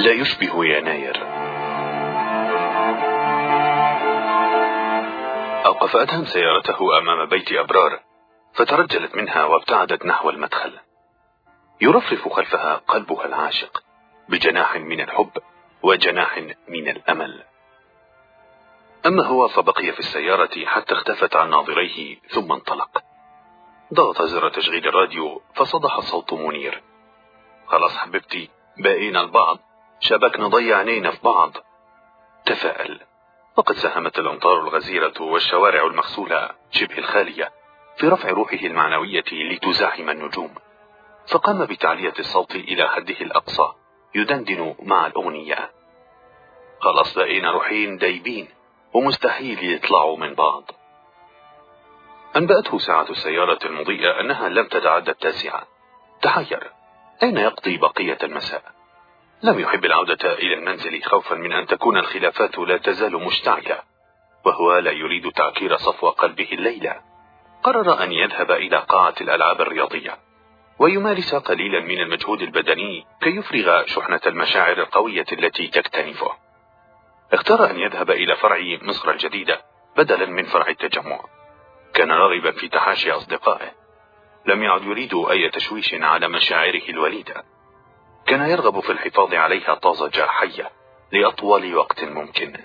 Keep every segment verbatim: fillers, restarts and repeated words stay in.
لا يشبه يناير. أوقف أدهم سيارته أمام بيت أبرار، فترجلت منها وابتعدت نحو المدخل. يرفرف خلفها قلبها العاشق بجناح من الحب وجناح من الأمل. أما هو فبقي في السيارة حتى اختفت عن ناظريه ثم انطلق. ضغط زر تشغيل الراديو فصدح صوت منير: خلاص حبيبتي، باقينا البعض، شبكنا ضيع عينينا في بعض. تفاءل، وقد ساهمت الأمطار الغزيرة والشوارع المغسولة شبه الخالية في رفع روحه المعنوية لتزاحم النجوم، فقام بتعلية الصوت إلى حده الأقصى يدندن مع الأغنية: خلاص بقينا روحين دايبين ومستحيل يطلعوا من بعض. أنبأته ساعة السيارة المضيئة أنها لم تتعدى التاسعة. تحير، أين يقضي بقية المساء؟ لم يحب العودة إلى المنزل خوفا من أن تكون الخلافات لا تزال مشتعلة، وهو لا يريد تعكير صفو قلبه الليلة. قرر أن يذهب إلى قاعة الألعاب الرياضية ويمارس قليلا من المجهود البدني كي يفرغ شحنة المشاعر القوية التي تكتنفه. اختار أن يذهب إلى فرع مصر الجديدة بدلا من فرع التجمع. كان راغبا في تحاشي أصدقائه، لم يعد يريد أي تشويش على مشاعره الوليدة. كان يرغب في الحفاظ عليها طازجة حية لأطول وقت ممكن.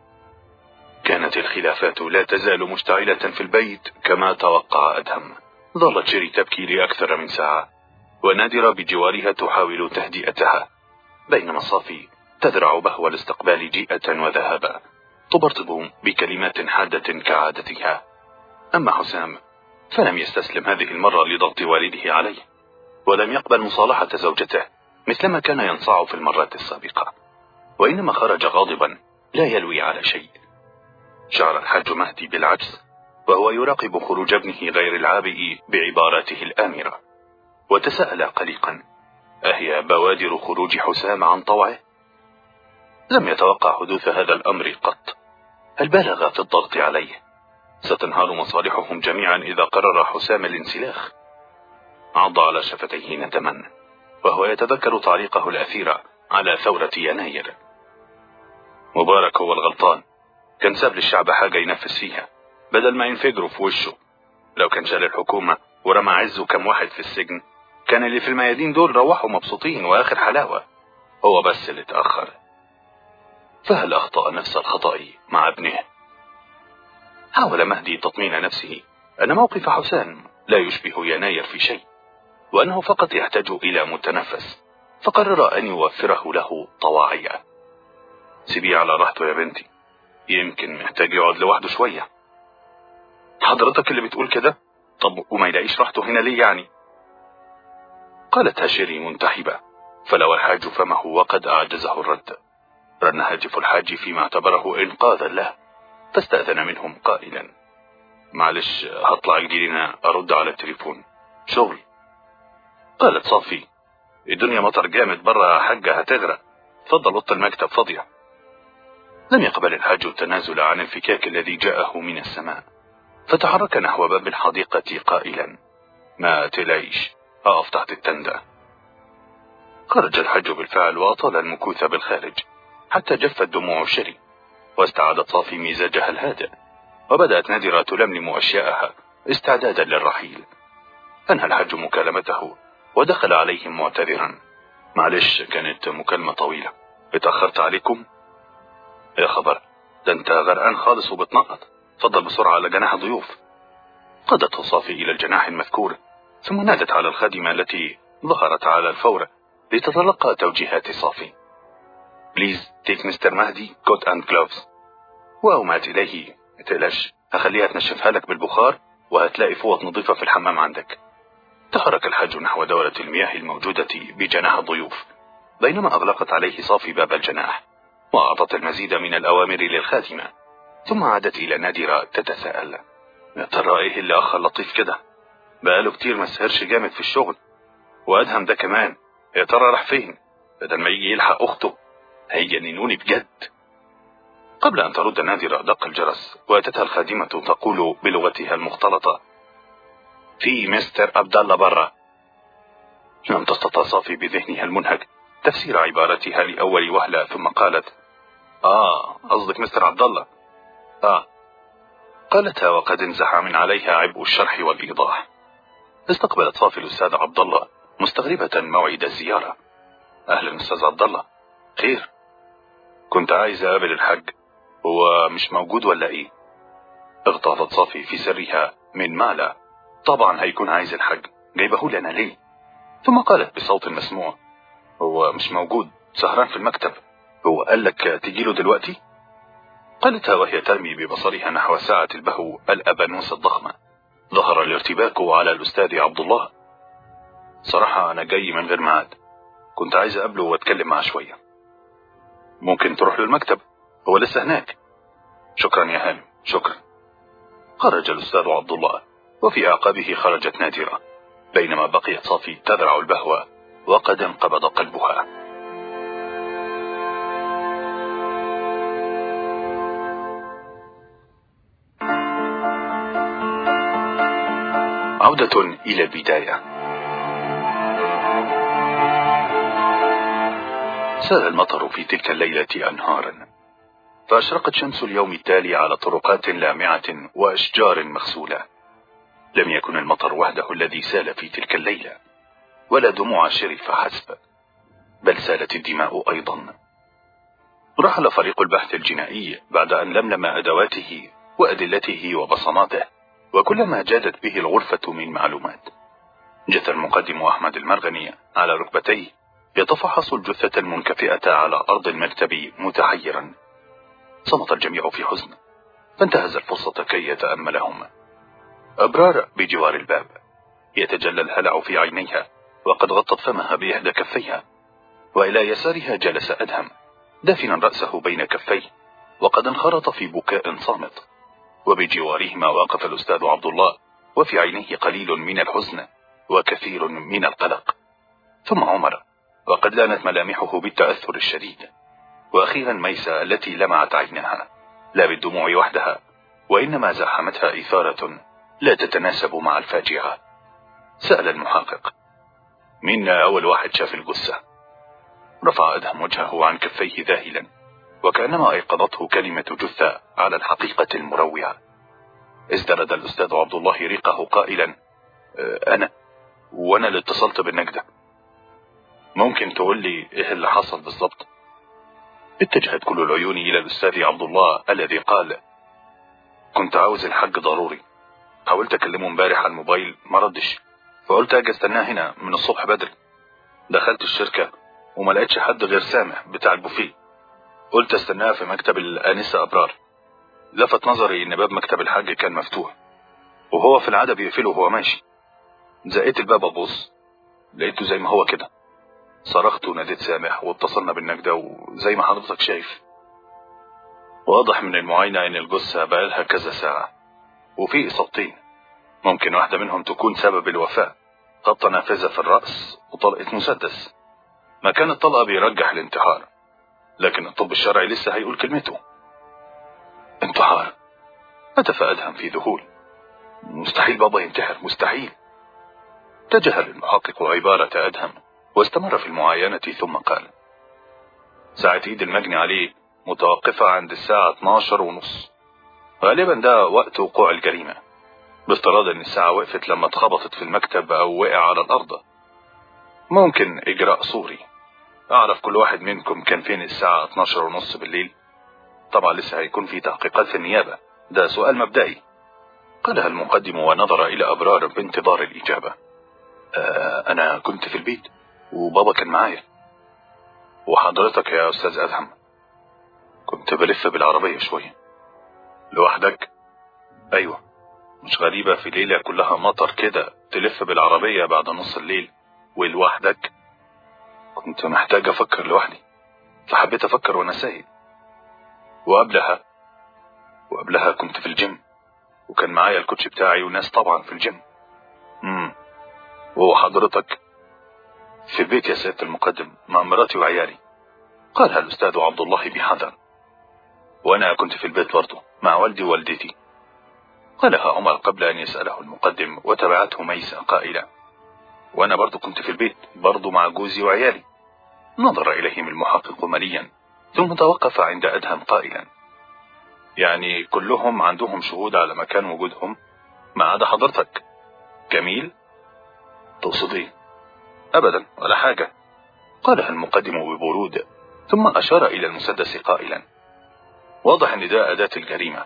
كانت الخلافات لا تزال مشتعلة في البيت كما توقع أدهم. ظلت شيري تبكي لأكثر من ساعة، ونادرة بجوارها تحاول تهدئتها، بينما صافي تذرع بهو الاستقبال جيئة وذهابا، تبرطب بكلمات حادة كعادتها. أما حسام فلم يستسلم هذه المرة لضغط والده عليه، ولم يقبل مصالحة زوجته مثلما كان ينصاع في المرات السابقة، وإنما خرج غاضبا لا يلوي على شيء. شعر الحاج مهدي بالعجز وهو يراقب خروج ابنه غير العابئ بعباراته الآمرة، وتساءل قلقا: أهي بوادر خروج حسام عن طوعه؟ لم يتوقع حدوث هذا الأمر قط. هل بالغ في الضغط عليه؟ ستنهار مصالحهم جميعا إذا قرر حسام الانسلاخ. عض على شفتيه ندما وهو يتذكر تعليقه الأثير على ثورة يناير: مبارك هو الغلطان، كان ساب للشعب حاجة ينفس فيها بدل ما ينفجروا في وشه. لو كان شال الحكومة ورمى عزه كم واحد في السجن، كان اللي في الميادين دول روحوا مبسوطين وآخر حلاوة. هو بس اللي اتأخر. فهل أخطأ نفس الخطأ مع ابنه؟ حاول مهدي تطمين نفسه أن موقف حسام لا يشبه يناير في شيء، وأنه فقط يحتاج إلى متنفس، فقرر أن يوفره له طواعية. سيبيه على راحته يا بنتي، يمكن محتاج يقعد لوحده شوية. حضرتك اللي بتقول كده؟ طب وما يلاقيش راحته هنا ليه يعني؟ قالتها شيري منتحبة، فلو الحاج فمه وقد أعجزه الرد. رن هاتف الحاج فيما اعتبره إنقاذا له، فاستأذن منهم قائلا: معلش هطلع جديدنا أرد على التليفون، شغل. قالت صافي: الدنيا مطر جامد برا يا حاجة هتغرق، فضل اوضه المكتب فاضية. لم يقبل الحاج التنازل عن الفكاك الذي جاءه من السماء، فتحرك نحو باب الحديقة قائلا: ما تلاقيش، أقف تحت التندة. خرج الحاج بالفعل وأطال المكوث بالخارج حتى جفت دموع شيري، واستعادت صافي مزاجها الهادئ، وبدأت نادرة تلملم أشياءها استعدادا للرحيل. أنهى الحاج مكالمته ودخل عليهم معتذرا: معلش كانت مكالمة طويلة، اتأخرت عليكم؟ يا خبر، ده انت غرقان خالص وبتنقط، فضل بسرعة على جناح الضيوف. قادته صافي إلى الجناح المذكور، ثم نادت على الخادمة التي ظهرت على الفور لتتلقى توجيهات صافي: بليز تيك مستر مهدي كوت اند جلوفز. وأومأت إليه: متقلقش، هخليها تنشفها لك بالبخار وهتلاقي فوط نظيفة في الحمام عندك. تحرك الحاج نحو دورة المياه الموجودة بجناح الضيوف، بينما أغلقت عليه صافي باب الجناح وأعطت المزيد من الأوامر للخادمة، ثم عادت إلى نادرة تتساءل: يا ترى إيه اللي أخ لطيف كده؟ بقاله كتير ما سهرش جامد في الشغل، وأدهم ده كمان يا ترى راح فين؟ بدل ما يجي يلحق أخته هيجننوني بجد. قبل أن ترد نادرة دق الجرس، وأتتها الخادمة تقول بلغتها المختلطة: في مستر عبد الله برا. لم تستطع صافي بذهنها المنهك تفسير عبارتها لأول وهلة، ثم قالت: آه قصدك مستر عبد الله. آه قالتها وقد انزح من عليها عبء الشرح والإيضاح. استقبلت صافي الأستاذ عبد الله مستغربة موعد الزيارة. أهلا أستاذ عبد الله. خير، كنت عايز أقابل الحج، هو مش موجود ولا إيه؟ اغتاظت صافي في سرها من مالا، طبعا هيكون عايز الحج، جايبه لنا ليه؟ ثم قالت بصوت مسموع: هو مش موجود، سهران في المكتب، هو قال لك تجيله دلوقتي؟ قالتها وهي ترمي ببصرها نحو ساعة البهو الأبانوس الضخمة. ظهر الارتباك على الأستاذ عبد الله. صراحة أنا جاي من غير ميعاد، كنت عايز أقابله وأتكلم معاه شوية. ممكن تروح له المكتب، هو لسه هناك. شكرا يا هانم، شكرا. خرج الأستاذ عبد الله، وفي أعقابه خرجت نادرة، بينما بقيت صافي تذرع البهوى وقد انقبض قلبها. عودة إلى البداية. سال المطر في تلك الليلة أنهارا، فأشرقت شمس اليوم التالي على طرقات لامعة وأشجار مغسولة. لم يكن المطر وحده الذي سال في تلك الليلة، ولا دموع شرف حسب، بل سالت الدماء أيضا. رحل فريق البحث الجنائي بعد أن لملم أدواته وأدلته وبصماته وكل ما جادت به الغرفة من معلومات. جثى المقدم أحمد المرغني على ركبتيه يتفحص الجثة المنكفئة على أرض المكتب متحيرا. صمت الجميع في حزن، فانتهز الفرصة كي يتأملهم. أبرار بجوار الباب، يتجلى الهلع في عينيها وقد غطت فمها بإحدى كفيها، وإلى يسارها جلس أدهم دافنا رأسه بين كفيه وقد انخرط في بكاء صامت. وبجوارهما واقف الأستاذ عبد الله، وفي عينيه قليل من الحزن وكثير من القلق. ثم عمر، وقد لانت ملامحه بالتأثر الشديد. وأخيرا ميسة التي لمعت عينها، لا بالدموع وحدها، وإنما زاحمتها إثارة لا تتناسب مع الفاجعة. سأل المحقق: مين أول واحد شاف الجثة؟ رفع أدهم وجهه عن كفيه ذاهلا، وكأنما أيقظته كلمة جثة على الحقيقة المروعة. ازدرد الأستاذ عبد الله ريقه قائلا: أنا وأنا اللي اتصلت بالنجدة. ممكن تقول لي إيه اللي حصل بالضبط؟ اتجهت كل العيون إلى الأستاذ عبد الله الذي قال: كنت عاوز الحج ضروري، حاولت أكلمه امبارح على الموبايل ما ردش، فقلت أجي استناه هنا من الصبح بدري. دخلت الشركة وما لقيتش حد غير سامح بتاع البوفيه، قلت استناه في مكتب الآنسة أبرار. لفت نظري إن باب مكتب الحاج كان مفتوح، وهو في العادة بيقفله وهو ماشي. زقيت الباب أبص، لقيته زي ما هو كده. صرخت وناديت سامح واتصلنا بالنجدة، وزي ما حضرتك شايف واضح من المعاينة إن الجثة بقالها كذا ساعة، وفي إصابتين ممكن واحدة منهم تكون سبب الوفاة، خبطة نافذة في الرأس وطلقة مسدس. مكان الطلقة بيرجح الانتحار، لكن الطب الشرعي لسه هيقول كلمته. انتحار؟ هتف أدهم في ذهول. مستحيل بابا ينتحر، مستحيل. تجاهل المحقق عبارة أدهم واستمر في المعاينة، ثم قال: ساعة ايد المجني عليه متوقفة عند الساعة اتناشر ونص، غالبا ده وقت وقوع الجريمة، بافتراض ان الساعة وقفت لما اتخبطت في المكتب او وقع على الارض. ممكن اجراء صوري اعرف كل واحد منكم كان فين الساعة اتناشر ونص بالليل؟ طبعا لسه هيكون في تحقيقات في النيابة، ده سؤال مبدئي. قالها المقدم ونظر الى ابرار بانتظار الاجابة. آه انا كنت في البيت وبابا كان معايا. وحضرتك يا استاذ ادهم؟ كنت بلف بالعربية شوية. لوحدك؟ ايوه. مش غريبة في ليلة كلها مطر كده تلف بالعربية بعد نص الليل ولوحدك؟ كنت محتاج افكر لوحدي، فحبيت افكر وانا سايق. وقبلها وقبلها كنت في الجيم، وكان معايا الكوتش بتاعي وناس طبعا في الجيم. امم وحضرتك؟ في البيت يا سيادة المقدم مع مراتي وعيالي. قالها الأستاذ عبد الله بحذر. وأنا كنت في البيت برضه مع والدي ووالدتي. قالها عمر قبل أن يسأله المقدم، وتبعته ميسة قائلة: وأنا برضه كنت في البيت برضه مع جوزي وعيالي. نظر إليهم المحقق مليا، ثم توقف عند أدهم قائلا: يعني كلهم عندهم شهود على مكان وجودهم ما عدا حضرتك؟ جميل. تقصد ايه؟ أبدا ولا حاجة، قالها المقدم ببرود، ثم أشار إلى المسدس قائلا: واضح ان ده أداة الجريمة.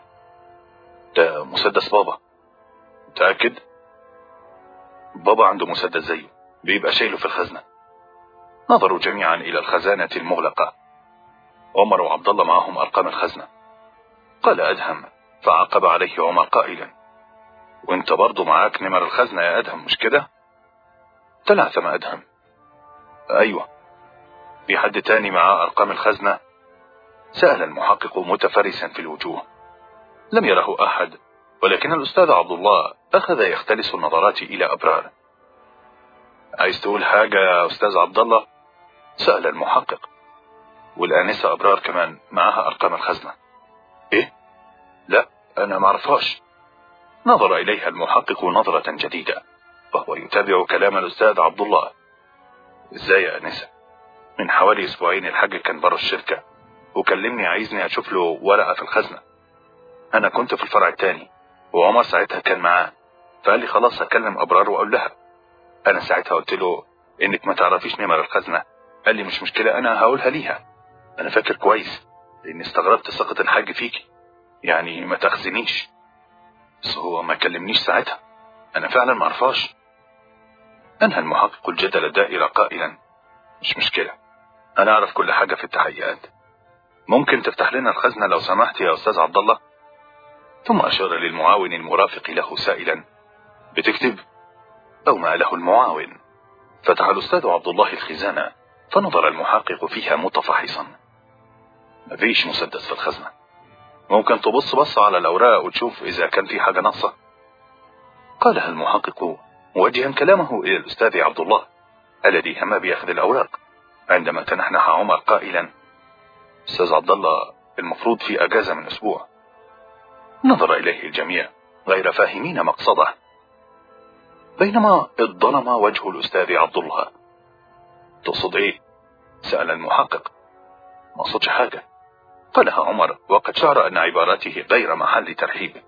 ده مسدس بابا. متأكد؟ بابا عنده مسدس زيه، بيبقى شايله في الخزنة. نظروا جميعا إلى الخزانة المغلقة. عمر وعبد الله معهم أرقام الخزنة. قال أدهم، فعقب عليه عمر قائلا: وانت برضو معاك نمر الخزنة يا أدهم مش كده؟ تلعثم أدهم: أيوة. في حد تاني معاه أرقام الخزنة؟ سأل المحقق متفرسا في الوجوه. لم يره أحد، ولكن الأستاذ عبد الله أخذ يختلس النظرات إلى أبرار. عايز تقول حاجة يا أستاذ عبد الله؟ سأل المحقق. والآنسة أبرار كمان معها أرقام الخزنة. إيه؟ لا، أنا معرفهاش. نظر إليها المحقق نظرة جديدة وهو يتابع كلام الأستاذ عبد الله. إزاي يا آنسة؟ من حوالي أسبوعين الحاج كان برا الشركة وكلمني عايزني أشوف له ورقة في الخزنة. أنا كنت في الفرع التاني وعمر ساعتها كان معاه، فقال لي خلاص أكلم أبرار وأقول لها. أنا ساعتها قلت له إنك ما تعرفيش نمر الخزنة. قال لي مش مشكلة، أنا هقولها ليها. أنا فاكر كويس لأني استغربت ثقة الحاج فيكي، يعني ما تخزنيش. بس هو ما كلمنيش ساعتها، أنا فعلا ما عرفاش. أنهى المحقق الجدل الدائرة قائلا: مش مشكلة، أنا أعرف كل حاجة في التحقيقات. ممكن تفتح لنا الخزنة لو سمحت يا أستاذ عبد الله؟ ثم أشار للمعاون المرافق له سائلا: بتكتب؟ أو ما له المعاون. فتح الأستاذ عبد الله الخزانة، فنظر المحقق فيها متفحصا. مفيش مسدس في الخزنة. ممكن تبص بص على الأوراق وتشوف إذا كان في حاجة ناقصة؟ قالها المحقق موجها كلامه إلى الأستاذ عبد الله الذي هم بأخذ الأوراق، عندما تنحنح عمر قائلا: أستاذ عبد الله، المفروض في أجازة من أسبوع. نظر إليه الجميع غير فاهمين مقصده، بينما اضطرم وجه الأستاذ عبد الله. تقصد إيه؟ سأل المحقق. ما قصدش حاجة، قالها عمر وقد شعر أن عباراته غير محل ترحيب.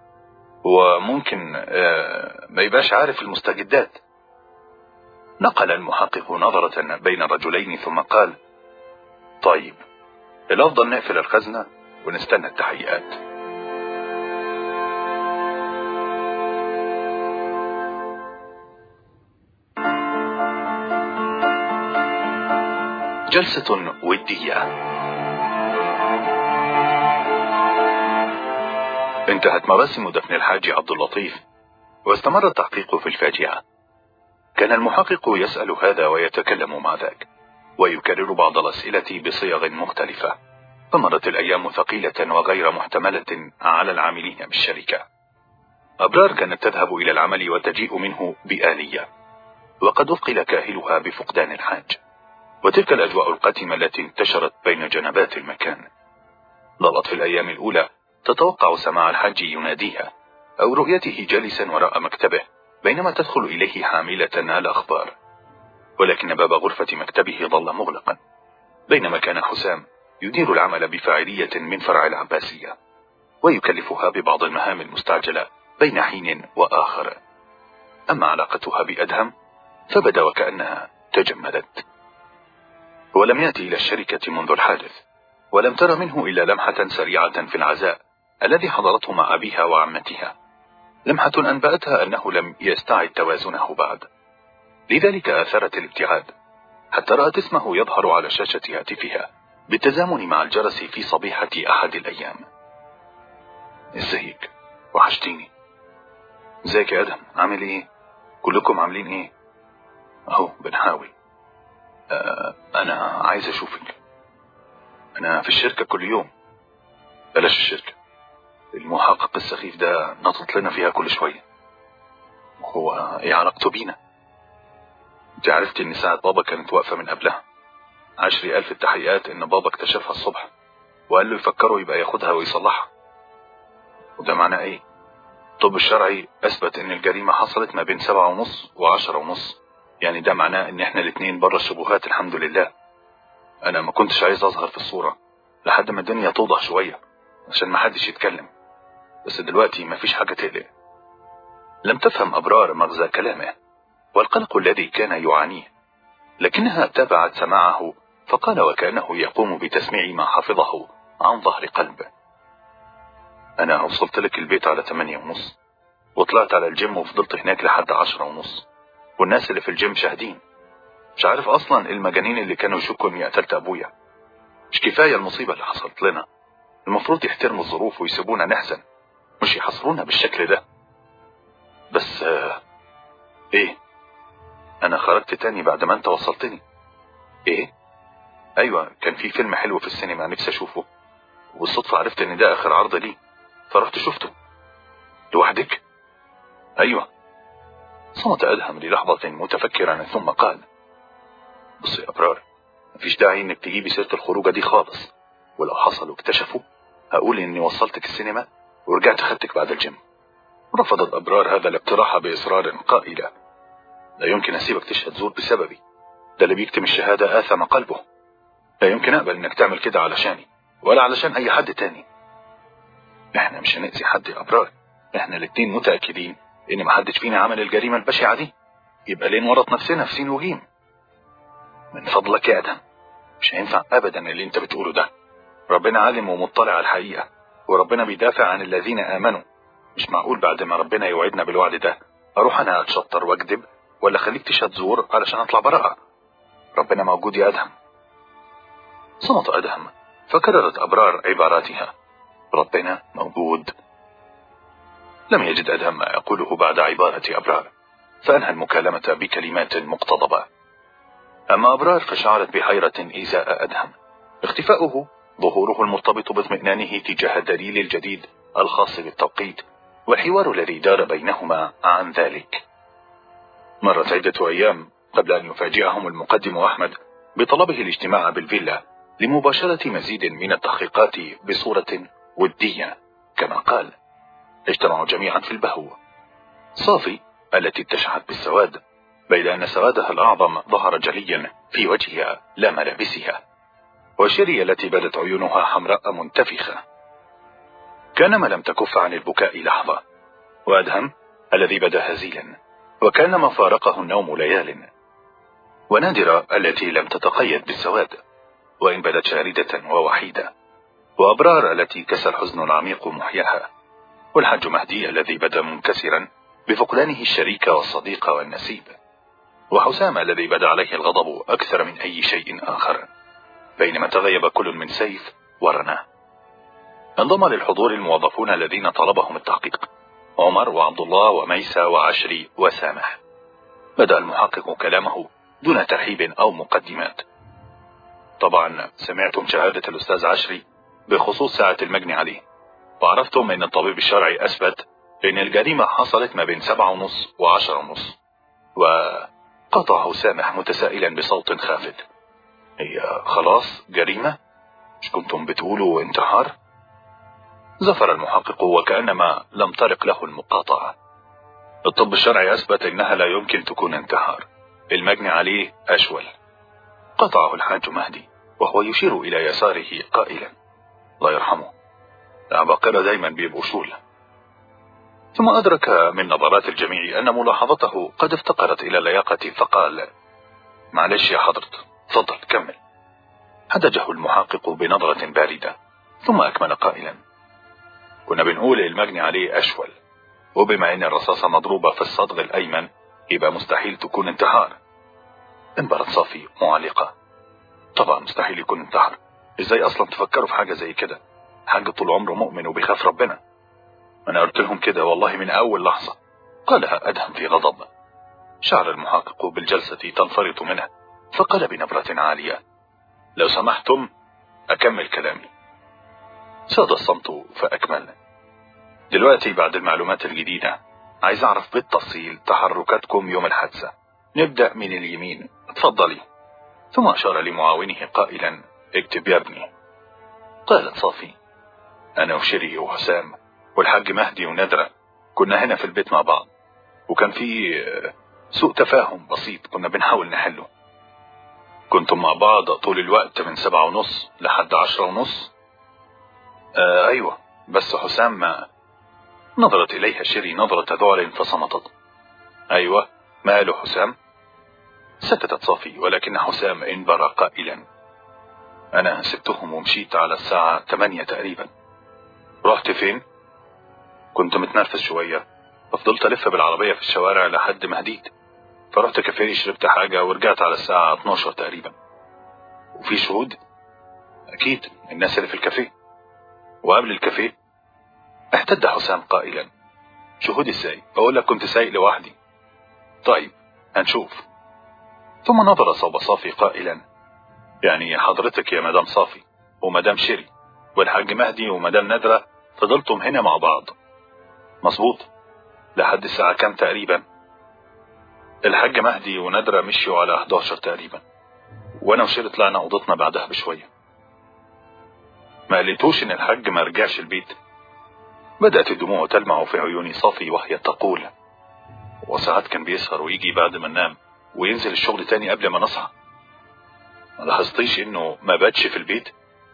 وممكن آه ما يبقاش عارف المستجدات. نقل المحقق نظرة بين الرجلين ثم قال: طيب، الأفضل نقفل الخزنة ونستنى التحقيقات. جلسة ودية. انتهت مراسم دفن الحاج عبد اللطيف، واستمر التحقيق في الفاجعة. كان المحقق يسأل هذا ويتكلم مع ذاك، ويكرر بعض الأسئلة بصيغ مختلفة. فمرت الأيام ثقيلة وغير محتملة على العاملين بالشركة. أبرار كانت تذهب إلى العمل وتجيء منه بآلية، وقد أثقل كاهلها بفقدان الحاج، وتلك الأجواء القاتمة التي انتشرت بين جنبات المكان. ظلت في الأيام الأولى تتوقع سماع الحاج يناديها أو رؤيته جالسا وراء مكتبه بينما تدخل إليه حاملة الأخبار، ولكن باب غرفة مكتبه ظل مغلقا، بينما كان حسام يدير العمل بفاعلية من فرع العباسية، ويكلفها ببعض المهام المستعجلة بين حين وآخر. أما علاقتها بأدهم فبدا وكأنها تجمدت. ولم يأتي إلى الشركة منذ الحادث، ولم تر منه إلا لمحة سريعة في العزاء الذي حضرته مع أبيها وعمتها، لمحة أنبأتها أنه لم يستعد توازنه بعد، لذلك آثرت الابتعاد، حتى رأت اسمه يظهر على شاشة هاتفها بالتزامن مع الجرس في صبيحة أحد الأيام. ازيك؟ وحشتيني. ازيك يا أدهم؟ عامل ايه؟ كلكم عاملين ايه؟ اهو بنحاول. آه أنا عايز أشوفك. أنا في الشركة كل يوم. بلاش الشركة، المحقق السخيف ده نطط لنا فيها كل شوية. هو ايه علاقته بينا؟ انت عرفت ان ساعة بابا كانت واقفة من قبلها. عشري ألف التحقيقات ان بابا اكتشفها الصبح وقال له يفكروا يبقى ياخدها ويصلحها. وده معناه ايه؟ الطب الشرعي اثبت ان الجريمة حصلت ما بين سبعة ونص وعشرة ونص، يعني ده معناه ان احنا الاتنين بره الشبهات الحمد لله. أنا ما كنتش عايز أظهر في الصورة لحد ما الدنيا توضح شوية عشان ما حدش يتكلم، بس دلوقتي ما فيش حاجة تقلق. لم تفهم أبرار مغزى كلامه والقلق الذي كان يعانيه، لكنها تابعت سماعه فقال وكأنه يقوم بتسميع ما حفظه عن ظهر قلب: أنا وصلت لك البيت على ثمانية ونص، وطلعت على الجيم وفضلت هناك لحد عشرة ونص، والناس اللي في الجيم شاهدين. مش عارف أصلا المجانين اللي كانوا يشكوا إني قتلت أبويا. مش كفاية المصيبة اللي حصلت لنا؟ المفروض يحترموا الظروف ويسيبونا نحزن، مش يحصرونا بالشكل ده. بس آه إيه؟ أنا خرجت تاني بعد ما أنت وصلتني. إيه؟ أيوة، كان في فيلم حلو في السينما نفسي أشوفه، والصدفة عرفت إن ده آخر عرض لي فرحت شفته. لوحدك؟ أيوة. صمت أدهم للحظة متفكرا ثم قال: بصي يا أبرار، مفيش داعي إنك تجيبي سيرة الخروجة دي خالص، ولو حصل واكتشفوا هقول إني وصلتك السينما ورجعت خدتك بعد الجيم. رفضت أبرار هذا الاقتراح بإصرار قائلة: لا يمكن أسيبك تشهد زور بسببي، ده اللي بيكتم الشهادة آثم قلبه. لا يمكن أقبل إنك تعمل كده علشاني ولا علشان أي حد تاني. إحنا مش هنأذي حد يا أبرار، إحنا الاتنين متأكدين إن محدش فينا عمل الجريمة البشعة دي، يبقى ليه نورط نفسنا في سين وجيم؟ من فضلك يا أدهم، مش هينفع أبدا اللي أنت بتقوله ده. ربنا عالم ومطلع على الحقيقة، وربنا بيدافع عن الذين آمنوا. مش معقول بعد ما ربنا يوعدنا بالوعد ده أروح أنا أتشطر وأكذب ولا خليك تشهد زور علشان أطلع براءة. ربنا موجود يا أدهم. صمت أدهم فكررت أبرار عباراتها: ربنا موجود. لم يجد أدهم ما يقوله بعد عبارة أبرار، فأنهى المكالمة بكلمات مقتضبة. أما أبرار فشعرت بحيرة إزاء أدهم، اختفاؤه ظهوره المرتبط باطمئنانه تجاه الدليل الجديد الخاص بالتوقيت، والحوار الذي دار بينهما عن ذلك. مرت عدة أيام قبل أن يفاجئهم المقدم أحمد بطلبه الاجتماع بالفيلا لمباشرة مزيد من التحقيقات بصورة ودية كما قال. اجتمعوا جميعا في البهو. صافي التي اتشحت بالسواد، بيد أن سوادها الأعظم ظهر جليا في وجهها لا ملابسها، وشيري التي بدت عيونها حمراء منتفخة كانما لم تكف عن البكاء لحظة، وأدهم الذي بدا هزيلا وكانما فارقه النوم ليال، ونادرة التي لم تتقيد بالسواد وإن بدت شاردة ووحيدة، وأبرار التي كسى الحزن العميق محياها، والحاج مهدي الذي بدا منكسرا بفقدانه الشريك والصديق والنسيب، وحسام الذي بدا عليه الغضب أكثر من أي شيء آخر، بينما تغيب كل من سيف ورنا. انضم للحضور الموظفون الذين طلبهم التحقيق: عمر وعبد الله وميسى وعشري وسامح. بدأ المحقق كلامه دون ترحيب أو مقدمات: طبعا سمعتم شهادة الأستاذ عشري بخصوص ساعة المجني عليه، وعرفتم أن الطبيب الشرعي أثبت أن الجريمة حصلت ما بين سبعة ونص وعشرة ونص. وقطعه سامح متسائلا بصوت خافت: هي خلاص جريمة؟ مش كنتم بتقولوا انتحار؟ زفر المحقق وكأنما لم ترق له المقاطعة: الطب الشرعي أثبت أنها لا يمكن تكون انتحار، المجني عليه أشول. قطعه الحاج مهدي وهو يشير إلى يساره قائلا: الله يرحمه، العباقرة دايما بيبقوا شول. ثم أدرك من نظرات الجميع أن ملاحظته قد افتقرت إلى اللياقة فقال: معلش يا حضرت، تفضل كمل. هدجه المحقق بنظرة باردة ثم أكمل قائلا: كنا بنقول المجني عليه أشول، وبما أن الرصاصة مضروبة في الصدغ الأيمن يبقى مستحيل تكون انتحار. انبرت صافي معلقة: طبعا مستحيل يكون انتحر، ازاي اصلا تفكروا في حاجة زي كده؟ حاجة طول عمره مؤمن وبيخاف ربنا. انا قلت لهم كده والله من اول لحظة، قالها أدهم في غضب. شعر المحقق بالجلسة تنفرط منه فقال بنبرة عالية: لو سمحتم اكمل كلامي. ساد الصمت فاكمل: دلوقتي بعد المعلومات الجديدة عايز اعرف بالتفصيل تحركاتكم يوم الحادثة. نبدأ من اليمين، اتفضلي. ثم أشار لمعاونه قائلا: اكتب يا ابني. قالت صافي: أنا وشيري وحسام والحاج مهدي وندرة كنا هنا في البيت مع بعض، وكان في سوء تفاهم بسيط كنا بنحاول نحله. كنتم مع بعض طول الوقت من سبعة ونص لحد عشرة ونص؟ آه أيوة، بس حسام ما. نظرت إليها شيري نظرة ذعر فصمتت. أيوة، ماله حسام؟ سكتت صافي، ولكن حسام انبرى قائلا: أنا سبتهم ومشيت على الساعة تمانية تقريبا. رحت فين؟ كنت متنرفز شوية، ففضلت ألف بالعربية في الشوارع لحد ما هديت، فرحت كافيه شربت حاجة ورجعت على الساعة اتناشر تقريبا. وفي شهود؟ أكيد، الناس اللي في الكافيه. وقبل الكافيه؟ احتد حسام قائلا: شهود ازاي؟ بقول لك كنت سايق لوحدي. طيب هنشوف. ثم نظر صوب صافي قائلا: يعني حضرتك يا مدام صافي ومدام شيري والحاج مهدي ومدام نادرة فضلتم هنا مع بعض؟ مظبوط. لحد الساعة كام تقريبا؟ الحاج مهدي ونادرة مشيوا على حداشر تقريبا، وانا وشيري طلعنا اوضتنا بعدها بشوية. ما قلتوش ان الحاج ما رجعش البيت؟ بدأت الدموع تلمع في عيون صافي وهي تقول: وساعات كان بيسهر ويجي بعد ما ننام وينزل الشغل تاني قبل ما نصحى. ما لاحظتيش انه ما باتش في البيت؟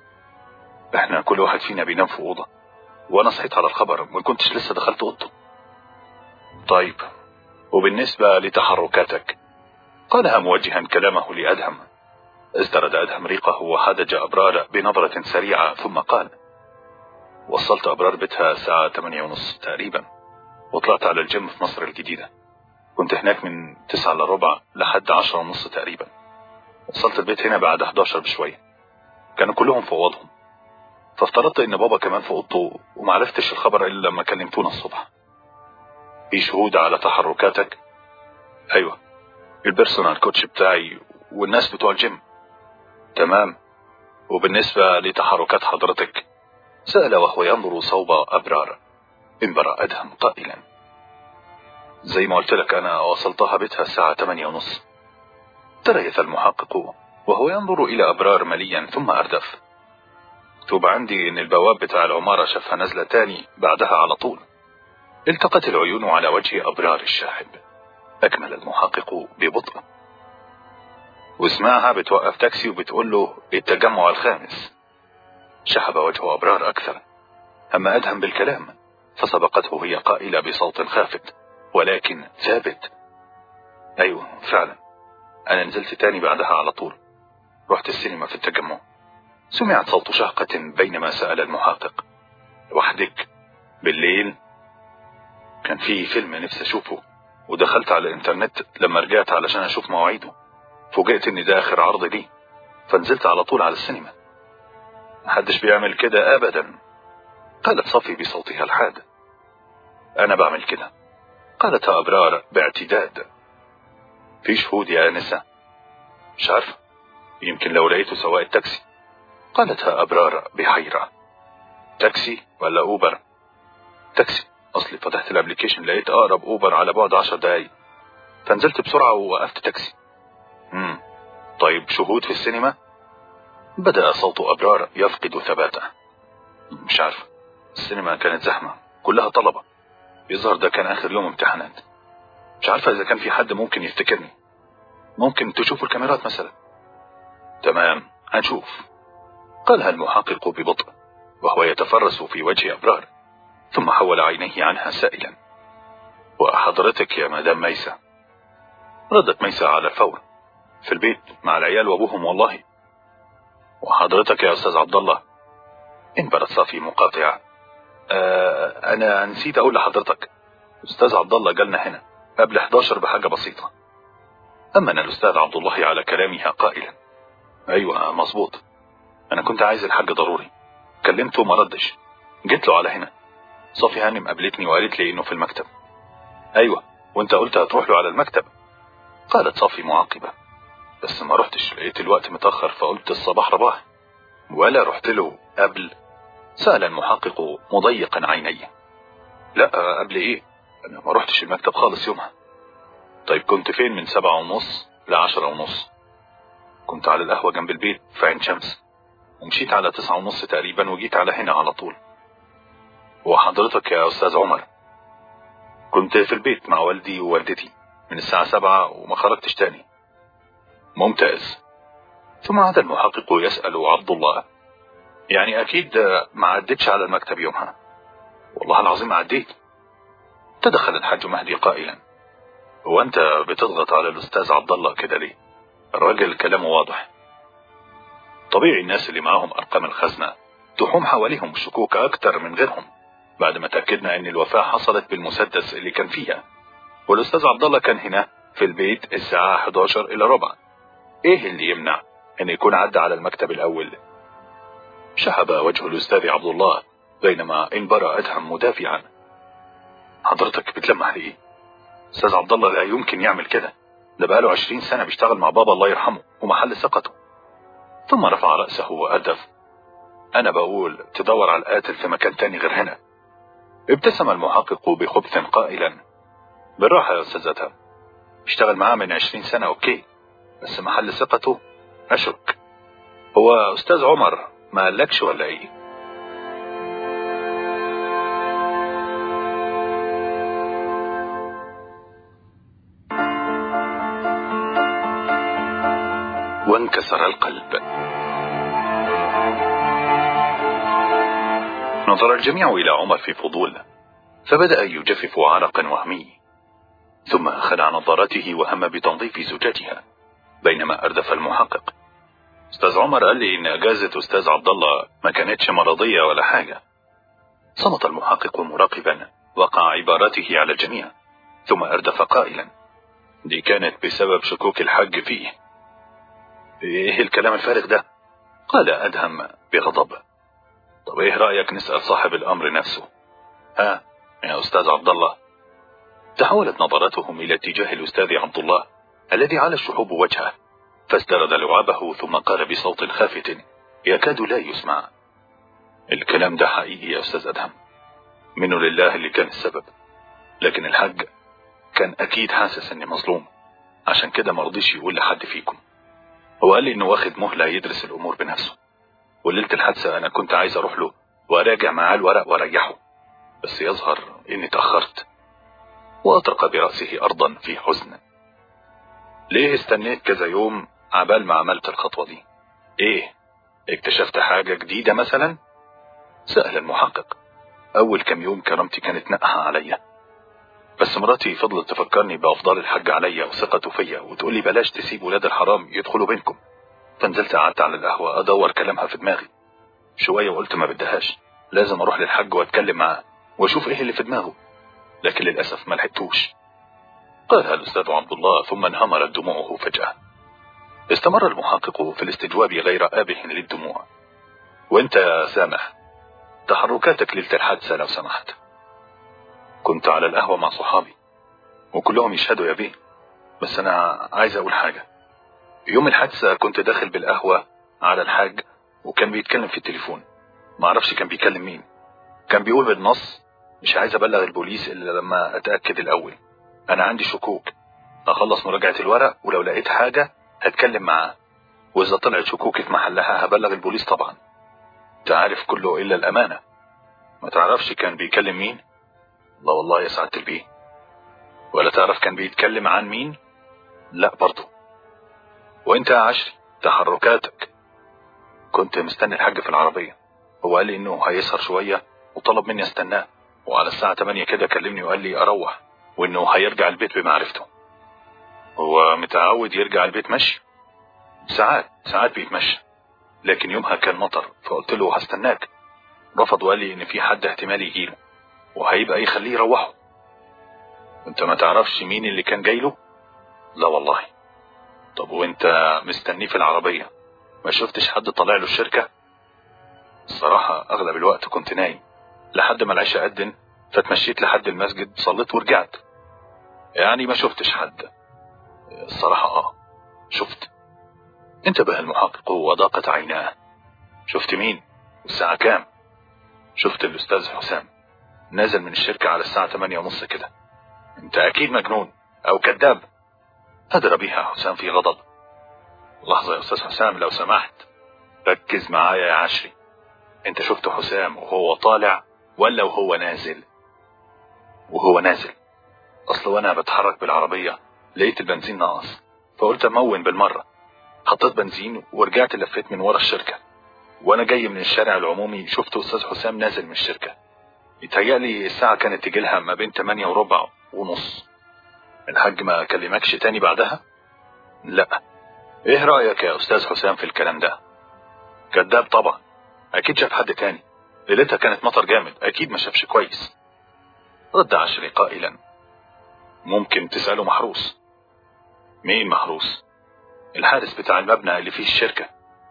احنا كل واحد فينا بينام في اوضه، وانا صحيت على الخبر ما كنتش لسه دخلت اوضته. طيب، وبالنسبة لتحركاتك؟ قالها موجها كلامه لأدهم. ازدرد أدهم ريقه وحدج أبرار بنظرة سريعة ثم قال: وصلت أبرار بيتها الساعة تمانية ونص تقريبا، وطلعت على الجيم في مصر الجديدة. كنت هناك من تسعة الا ربع لحد عشرة ونص تقريبا. وصلت البيت هنا بعد حداشر بشوية. كانوا كلهم في اوضهم، فافترضت ان بابا كمان في اوضته ومعرفتش الخبر الا لما كلمتونا الصبح. في شهود على تحركاتك؟ ايوه، البيرسونال كوتش بتاعي والناس بتوع الجيم. تمام. وبالنسبة لتحركات حضرتك؟ سأل وهو ينظر صوب أبرار. انبرأ أدهم قائلا: زي ما قلت لك أنا وصلتها بيتها الساعة تمانية ونص. تريث المحقق وهو ينظر إلى أبرار مليا ثم أردف: مكتوب عندي إن البواب بتاع العمارة شافها نزلة تاني بعدها على طول. التقت العيون على وجه أبرار الشاحب. أكمل المحقق ببطء: واسمعها بتوقف تاكسي وبتقول له التجمع الخامس. شحب وجه أبرار أكثر، أما أدهم بالكلام فسبقته هي قائلة بصوت خافت ولكن ثابت: أيوة فعلا، أنا نزلت تاني بعدها على طول، رحت السينما في التجمع. سمعت صوت شهقة بينما سأل المحقق: وحدك بالليل؟ كان في فيلم نفسي أشوفه ودخلت على الإنترنت لما رجعت علشان أشوف مواعيده، فوجئت إن ده آخر عرض لي فنزلت على طول على السينما. محدش بيعمل كده أبدا، قالت صافي بصوتها الحاد. أنا بعمل كده، قالتها أبرار باعتداد. في شهود يا أنسة؟ مش عارفة، يمكن لو لقيته سواق التاكسي، قالتها أبرار بحيرة. تاكسي ولا أوبر؟ تاكسي، أصلي فتحت الابليكيشن لقيت أقرب أوبر على بعد عشر دقايق فنزلت بسرعة ووقفت تاكسي. مم. طيب شهود في السينما؟ بدأ صوت أبرار يفقد ثباته. مش عارف، السينما كانت زحمة كلها طلبة، يظهر ده كان آخر يوم امتحانات. مش عارفة إذا كان في حد ممكن يفتكرني. ممكن تشوفوا الكاميرات مثلا؟ تمام، هنشوف، قالها المحقق ببطء وهو يتفرس في وجه أبرار، ثم حول عينيه عنها سائلا: وحضرتك يا مدام ميسة؟ ردت ميسة على الفور: في البيت مع العيال وابوهم والله. وحضرتك يا أستاذ عبد الله؟ انبرت صافي مقاطعة: آه أنا نسيت أقول لحضرتك، أستاذ عبد الله جالنا هنا قبل حداشر بحاجة بسيطة. أمن الأستاذ عبد الله على كلامها قائلا: أيوة مظبوط، أنا كنت عايز الحاج ضروري، كلمته ما ردش، جيت له على هنا. صافي هانم قابلتني وقالت لي إنه في المكتب. أيوة، وأنت قلت هتروح له على المكتب، قالت صافي معاقبة. بس ما رحتش، لقيت الوقت متأخر فقلت الصباح رباح. ولا رحت له قبل؟ سأل المحقق مضيقا عينيه. لا قبل إيه، أنا ما رحتش المكتب خالص يومها. طيب كنت فين من سبعة ونص لعشرة ونص؟ كنت على القهوة جنب البيت في عين شمس، ومشيت على تسعة ونص تقريبا وجيت على هنا على طول. وحضرتك يا أستاذ عمر؟ كنت في البيت مع والدي ووالدتي من الساعة سبعة وما خرجتش تاني. ممتاز. ثم عاد المحقق يسأل عبد الله: يعني أكيد ما عدتش على المكتب يومها؟ والله العظيم عديت. تدخل الحاج مهدي قائلا: هو أنت بتضغط على الأستاذ عبد الله كده ليه؟ الراجل كلامه واضح. طبيعي الناس اللي معاهم أرقام الخزنة تحوم حواليهم شكوك أكتر من غيرهم بعد ما تأكدنا أن الوفاة حصلت بالمسدس اللي كان فيها، والأستاذ عبد الله كان هنا في البيت الساعة إحدى عشرة إلا ربع. إيه اللي يمنع أن يكون عدى على المكتب الأول؟ شحب وجه الأستاذ عبد الله بينما انبرى أدهم مدافعا: حضرتك بتلمح لي إيه؟ أستاذ عبد الله لا يمكن يعمل كده، ده بقاله عشرين سنة بيشتغل مع بابا الله يرحمه ومحل ثقته. ثم رفع رأسه وأردف: أنا بقول تدور على القاتل في مكان تاني غير هنا. ابتسم المحقق بخبث قائلا: بالراحة يا أستاذ أدهم، اشتغل معاه من عشرين سنة أوكي، بس محل ثقته أشك. هو أستاذ عمر ما قالكش ولا إيه؟ وانكسر القلب. نظر الجميع إلى عمر في فضول، فبدأ يجفف عرقا وهمي، ثم خلع نظارته وهم بتنظيف زجاجها، بينما أردف المحقق: أستاذ عمر قال لي إن أجازة أستاذ عبد الله ما كانتش مرضية ولا حاجة. صمت المحقق مراقبا وقع عباراته على الجميع، ثم أردف قائلا: دي كانت بسبب شكوك الحاج فيه. إيه الكلام الفارغ ده؟ قال أدهم بغضب. طب إيه رأيك نسأل صاحب الأمر نفسه؟ ها يا أستاذ عبد الله؟ تحولت نظراتهم إلى اتجاه الأستاذ عبد الله الذي على الشحوب وجهه، فاسترد لعابه ثم قال بصوت خافت يكاد لا يسمع: الكلام ده حقيقي يا أستاذ أدهم، منه لله اللي كان السبب، لكن الحاج كان أكيد حاسس إني مظلوم، عشان كده مرضيش يقول لحد فيكم. هو قال لي إنه واخد مهلة يدرس الأمور بنفسه، وليلة الحادثة أنا كنت عايز أروح له وأراجع معاه الورق وأريحه، بس يظهر إني تأخرت. وأطرق برأسه أرضا في حزن. ليه استنيت كذا يوم عبال ما عملت الخطوة دي؟ إيه اكتشفت حاجة جديدة مثلا؟ سأل المحقق. أول كم يوم كرامتي كانت نقحة عليا، بس مراتي فضلت تفكرني بأفضال الحاج عليا وثقته فيا، وتقولي بلاش تسيب ولاد الحرام يدخلوا بينكم. فنزلت قعدت على القهوة أدور كلامها في دماغي شوية، وقلت ما بدهاش، لازم أروح للحاج وأتكلم معاه وأشوف إيه اللي في دماغه، لكن للأسف ما لحقتوش. قالها الأستاذ عبد الله ثم انهمرت دموعه فجأة. استمر المحقق في الاستجواب غير آبه للدموع. وانت يا سامح، تحركاتك ليلة الحادثة لو سمحت؟ كنت على القهوة مع صحابي وكلهم يشهدوا يا بيه، بس أنا عايز أقول حاجة. يوم الحادثة كنت داخل بالقهوة على الحاج وكان بيتكلم في التليفون، ما اعرفش كان بيكلم مين. كان بيقول بالنص: مش عايز أبلغ البوليس إلا لما أتأكد الأول، أنا عندي شكوك، أخلص مراجعة الورق ولو لقيت حاجة هتكلم معاه، وإذا طلعت شكوكي في محلها هبلغ البوليس طبعا. تعرف كله إلا الأمانة. ما تعرفش كان بيكلم مين؟ لا والله يا سعادة البيه. ولا تعرف كان بيتكلم عن مين؟ لا برضو. وانت يا عشري تحركاتك؟ كنت مستني الحاج في العربية، هو قال لي انه هيسهر شوية وطلب مني استناه، وعلى الساعة تمانية كده كلمني وقال لي اروح وانه هيرجع البيت بمعرفته. هو متعود يرجع البيت مشي؟ ساعات ساعات بيتمشى، لكن يومها كان مطر فقلت له هستناك، رفض وقال لي ان في حد احتمال يجيله وهيبقى يخليه يروحه. انت ما تعرفش مين اللي كان جايله؟ لا والله. طب وانت مستنيه في العربية ما شفتش حد طالع له الشركة؟ الصراحة اغلب الوقت كنت نايم لحد ما العشاء أذن، فتمشيت لحد المسجد صليت ورجعت. يعني ما شفتش حد؟ الصراحة اه شفت. انتبه المحقق وضاقت عيناه. شفت مين؟ الساعة كام؟ شفت الأستاذ حسام نازل من الشركة على الساعة تمانية ونص كده. انت اكيد مجنون او كذاب. هدر بها حسام في غضب. لحظة يا أستاذ حسام لو سمحت، ركز معايا يا عشري. انت شفت حسام وهو طالع ولا وهو نازل؟ وهو نازل. اصل وانا بتحرك بالعربية لقيت البنزين ناقص فقلت امون بالمرة، حطيت بنزين ورجعت لفيت من ورا الشركة، وانا جاي من الشارع العمومي شفت استاذ حسام نازل من الشركة. يتهيألي الساعة كانت تجيلها ما بين تمانية وربع ونص. الحاج ما كلمكش تاني بعدها؟ لا. ايه رأيك يا استاذ حسام في الكلام ده؟ كذاب طبعا، اكيد شاف حد تاني، ليلتها كانت مطر جامد، اكيد ما شافش كويس. رد عشري قائلا: ممكن تسأله محروس. مين محروس؟ الحارس بتاع المبنى اللي فيه الشركة.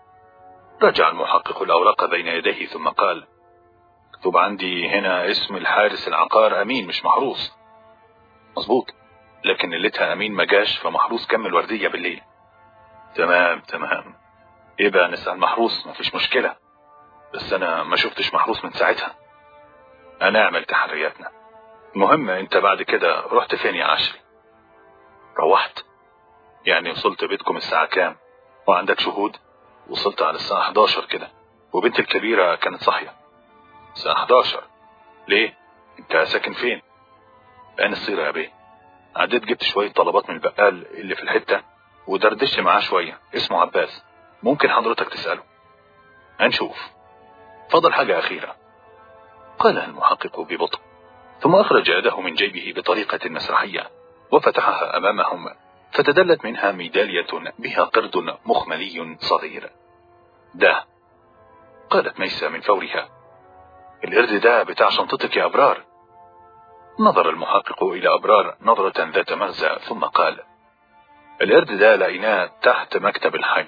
رجع المحقق الأوراق بين يديه ثم قال: اكتب عندي هنا اسم الحارس العقار أمين مش محروس. مظبوط، لكن ليلتها أمين ما جاش فمحروس كمل وردية بالليل. تمام تمام، يبقى نسأل محروس مفيش مشكلة، بس أنا ما شفتش محروس من ساعتها. هنعمل تحرياتنا. المهم انت بعد كده رحت فين يا عشري؟ روحت. يعني وصلت بيتكم الساعة كام؟ وعندك شهود؟ وصلت على الساعة حداشر كده، وبنت الكبيرة كانت صاحية. الساعة حداشر؟ ليه؟ انت ساكن فين؟ عين الصيرة يا بيه. عديت جبت شوية طلبات من البقال اللي في الحتة ودردشت معاه شوية، اسمه عباس، ممكن حضرتك تسأله. هنشوف. فضل حاجة أخيرة، قالها المحقق ببطء، ثم أخرج يده من جيبه بطريقة مسرحية وفتحها أمامهم، فتدلت منها ميدالية بها قرد مخملي صغير. ده، قالت ميسة من فورها. القرد ده بتاع شنطتك يا أبرار. نظر المحقق إلى أبرار نظرة ذات مغزى ثم قال: القرد ده لقيناه تحت مكتب الحاج.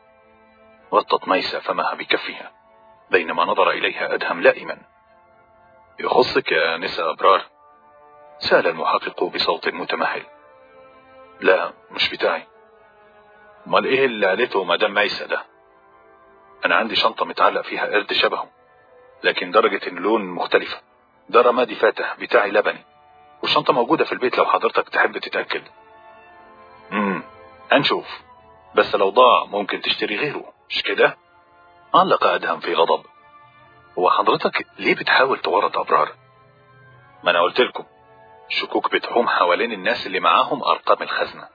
وطت ميسة فمها بكفها بينما نظر إليها أدهم لائما. يخصك يا نساء أبرار؟ سأل المحقق بصوت متمهل. لا مش بتاعي. امال ايه اللي قالته مدام ميسة ده؟ انا عندي شنطة متعلق فيها قرد شبهه، لكن درجة اللون مختلفة. ده رمادي فاتح، بتاعي لبني، والشنطة موجودة في البيت لو حضرتك تحب تتأكد. امم هنشوف، بس لو ضاع ممكن تشتري غيره مش كده؟ علق أدهم في غضب. هو حضرتك ليه بتحاول تورط أبرار؟ ما انا قلت لكم شكوك بتحوم حوالين الناس اللي معاهم أرقام الخزنة.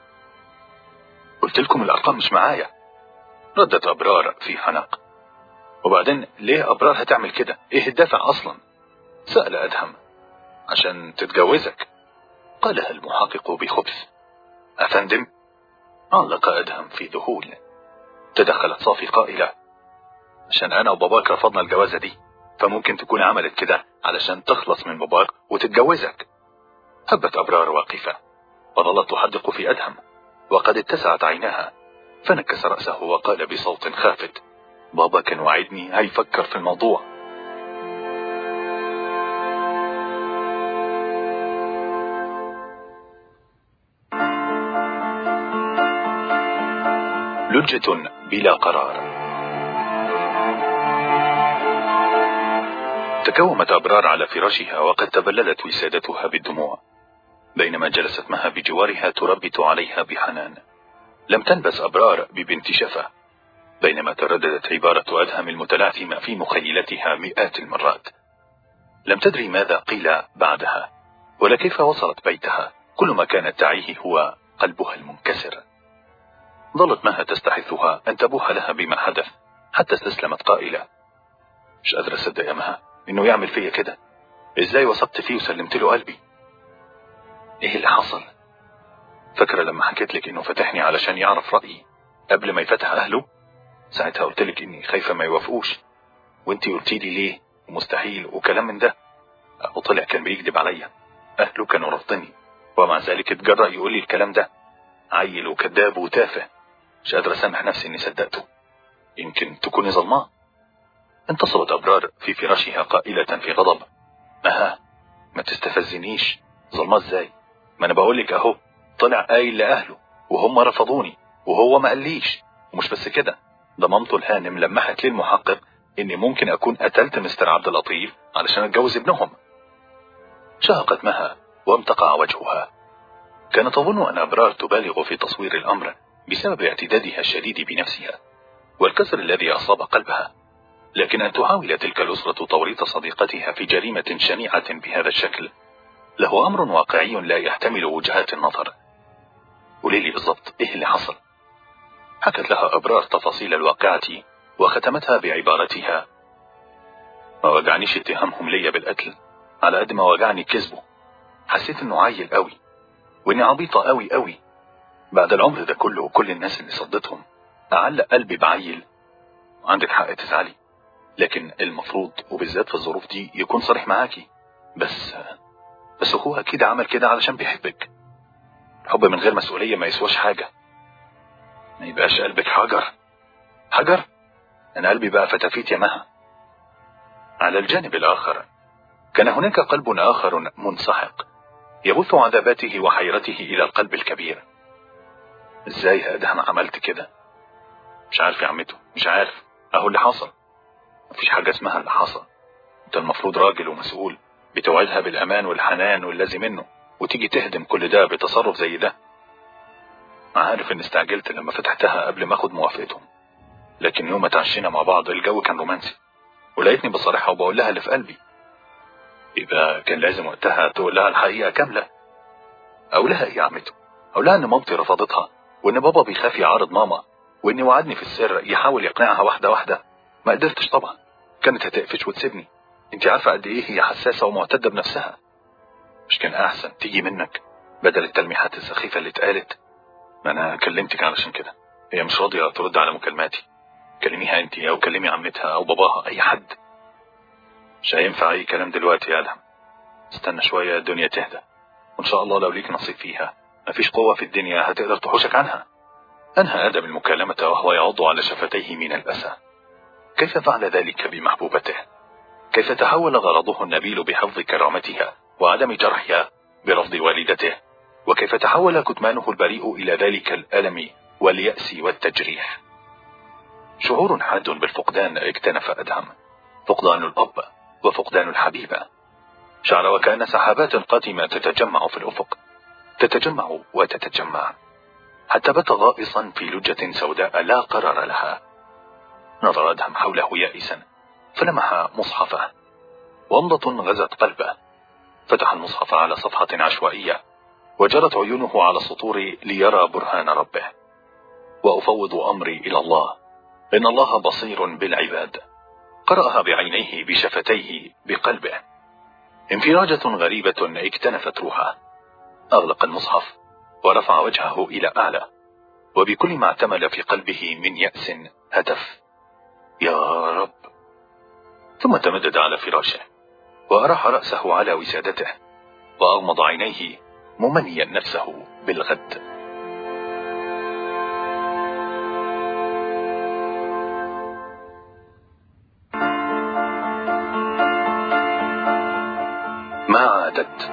قلت لكم الأرقام مش معايا، ردت أبرار في حنق. وبعدين ليه أبرار هتعمل كده؟ ايه الدافع أصلا؟ سأل أدهم. عشان تتجوزك، قالها المحقق بخبث. أفندم؟ علق أدهم في ذهول. تدخلت صافي قائلة: عشان أنا وباباك رفضنا الجوازة دي، فممكن تكون عملت كده علشان تخلص من باباك وتتجوزك. هبت أبرار واقفة وظلت تحدق في أدهم، وقد اتسعت عيناها، فنكس رأسه وقال بصوت خافت: بابا كان وعدني هيفكر في الموضوع. لجة بلا قرار. تكومت أبرار على فراشها وقد تبللت وسادتها بالدموع، بينما جلست مها بجوارها تربت عليها بحنان. لم تنبس أبرار ببنت شفا، بينما ترددت عبارة أدهم المتلعثمة في مخيلتها مئات المرات. لم تدري ماذا قيل بعدها ولا كيف وصلت بيتها، كل ما كانت تعيه هو قلبها المنكسر. ظلت مها تستحثها أن تبوح لها بما حدث حتى استسلمت قائلة: مش قادرة أصدق يا مها إنه يعمل فيا كده، إزاي وثقت فيه وسلمت له قلبي؟ إيه اللي حصل؟ فاكرة لما حكيت لك إنه فتحني علشان يعرف رأيي قبل ما يفتح أهله؟ ساعتها قلت لك إني خايفة ما يوافقوش، وإنتي قلتي لي ليه ومستحيل وكلام من ده. وطلع كان بيكذب عليا، أهله كانوا رافضيني، ومع ذلك اتجرأ يقول لي الكلام ده. عيل وكذاب وتافه، مش قادر أسامح نفسي إني صدقته. يمكن تكوني ظلماه. انتصبت أبرار في فراشها قائلة في غضب: مها ما تستفزنيش، ظلماه ازاي؟ ما أنا بقولك أهو، طلع قايل لأهله وهم رفضوني وهو ما قاليش. ومش بس كده، ده مامته الهانم لمحت لي المحقق إني ممكن أكون قتلت مستر عبد اللطيف علشان أتجوز ابنهم. شهقت مها وامتقع وجهها. كانت تظن أن أبرار تبالغ في تصوير الأمر بسبب اعتدادها الشديد بنفسها والكسر الذي أصاب قلبها، لكن أن تحاول تلك الأسرة توريط صديقتها في جريمة شنيعة بهذا الشكل له أمر واقعي لا يحتمل وجهات النظر. قولي لي بالضبط إيه اللي حصل؟ حكت لها أبرار تفاصيل الواقعة وختمتها بعبارتها: ما وجعنيش اتهامهم ليا بالقتل على قد ما وجعني كذبه. حسيت انه عيل قوي واني عبيطة قوي قوي بعد العمر ده كله وكل الناس اللي صدتهم اعلق قلبي بعيل. عندك حق تزعلي، لكن المفروض وبالذات في الظروف دي يكون صريح معاكي. بس بس هو اكيد عمل كده علشان بيحبك. الحب من غير مسؤولية ما يسواش حاجة. ما يبقاش قلبك حجر. حجر؟ انا قلبي بقى فتافيت يا مها. على الجانب الاخر كان هناك قلب اخر منسحق يبث عذاباته وحيرته الى القلب الكبير. ازاي يا ادهم عملت كده؟ مش عارف يا عمته، مش عارف. اهو اللي حصل. مفيش حاجة اسمها اللي حصل. انت المفروض راجل ومسؤول بتوعدها بالامان والحنان واللازم منه، وتيجي تهدم كل ده بتصرف زي ده. عارف ان استعجلت لما فتحتها قبل ما اخد موافقتهم، لكن يوم ما تعشينا مع بعض الجو كان رومانسي، ولقيتني بصراحة وبقول لها اللي في قلبي. يبقى كان لازم وقتها تقول لها الحقيقة كاملة. اقول لها ايه يا عمته؟ اقول لها ان مامتي رفضتها، وان بابا بيخاف يعارض ماما، واني وعدني في السر يحاول يقنعها واحدة واحدة. ما قدرتش طبعا، كانت هتقفش وتسيبني. انت عارفة قد ايه هي حساسة ومعتدة بنفسها. مش كان احسن تيجي منك بدل التلميحات السخيفة اللي اتقالت؟ ما انا كلمتك علشان كده. هي مش راضية ترد على مكالماتي. كلميها انت او كلمي عمتها او باباها، اي حد. مش هينفع اي كلام دلوقتي يا ادهم. استنى شوية الدنيا تهدى، وان شاء الله لو ليك نصيب فيها مفيش قوة في الدنيا هتقدر تحوشك عنها. انهى ادم المكالمة وهو يعض على شفتيه من الاسى. كيف فعل ذلك بمحبوبته؟ كيف تحول غرضه النبيل بحفظ كرامتها وعدم جرحها برفض والدته؟ وكيف تحول كتمانه البريء إلى ذلك الألم واليأس والتجريح؟ شعور حاد بالفقدان اكتنف أدهم. فقدان الأب وفقدان الحبيبة. شعر وكأن سحابات قاتمة تتجمع في الأفق، تتجمع وتتجمع حتى بات غائصا في لجة سوداء لا قرار لها. نظر أدهم حوله يائسا فلمح مصحفه. ومضة غزت قلبه. فتح المصحف على صفحة عشوائية وجرت عيونه على السطور ليرى برهان ربه. وأفوض أمري إلى الله، إن الله بصير بالعباد. قرأها بعينيه بشفتيه بقلبه. انفراجة غريبة اكتنفت روحه. أغلق المصحف ورفع وجهه إلى أعلى، وبكل ما اعتمل في قلبه من يأس هتف: يا رب. ثم تمدد على فراشه وأراح رأسه على وسادته، وأغمض عينيه ممنيا نفسه بالغد. ما عادت.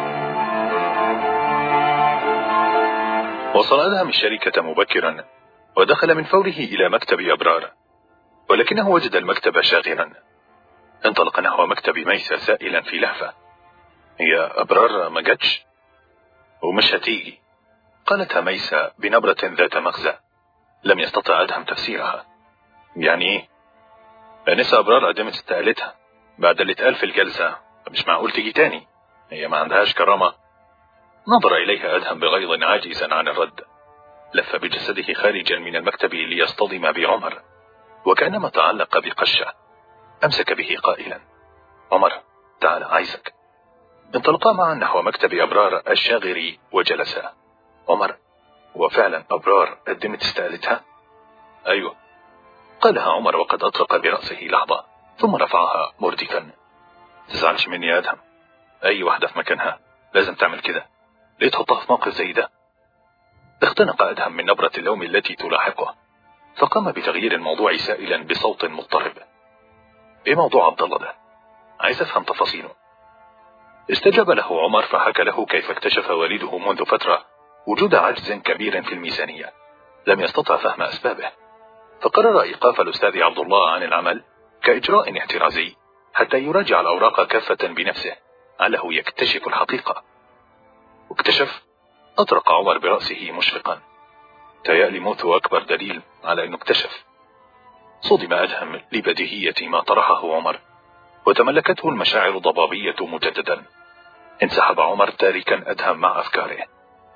وصل أدهم الشركة مبكرا ودخل من فوره إلى مكتب أبرار، ولكنه وجد المكتب شاغرا. انطلق نحو مكتب ميسة سائلا في لهفة: هي أبرار ما جاتش؟ ومش هتيجي، قالتها ميسة بنبرة ذات مغزى. لم يستطع أدهم تفسيرها. يعني ايه؟ أنسة أبرار قدمت استقالتها بعد اللي اتقال في الجلسة، مش معقول تيجي تاني. هي ما عندهاش كرامة؟ نظر إليها أدهم بغيظ عاجزا عن الرد. لف بجسده خارجا من المكتب ليصطدم بعمر، وكأنما تعلق بقشة. أمسك به قائلا: عمر تعال عايزك. انطلقا معا نحو مكتب أبرار الشاغر وجلسا. عمر: وفعلا أبرار قدمت استقالتها؟ أيوة، قالها عمر وقد أطرق برأسه لحظة ثم رفعها مردفا. تزعلش مني يا أدهم، أي واحدة في مكانها لازم تعمل كده. ليه تحطها في موقف زي ده؟ اختنق أدهم من نبرة اللوم التي تلاحقه، فقام بتغيير الموضوع سائلا بصوت مضطرب: ايه موضوع عبد الله ده؟ عايز افهم تفاصيله. استجاب له عمر فحكى له كيف اكتشف والده منذ فترة وجود عجز كبير في الميزانية لم يستطع فهم أسبابه، فقرر إيقاف الأستاذ عبد الله عن العمل كإجراء احترازي حتى يراجع الأوراق كافة بنفسه علّه يكتشف الحقيقة. واكتشف؟ أطرق عمر برأسه مشفقا. تيألي موته أكبر دليل على أنه اكتشف. صدم أدهم لبديهية ما طرحه عمر، وتملكته المشاعر الضبابية مجددا. انسحب عمر تاركا أدهم مع أفكاره.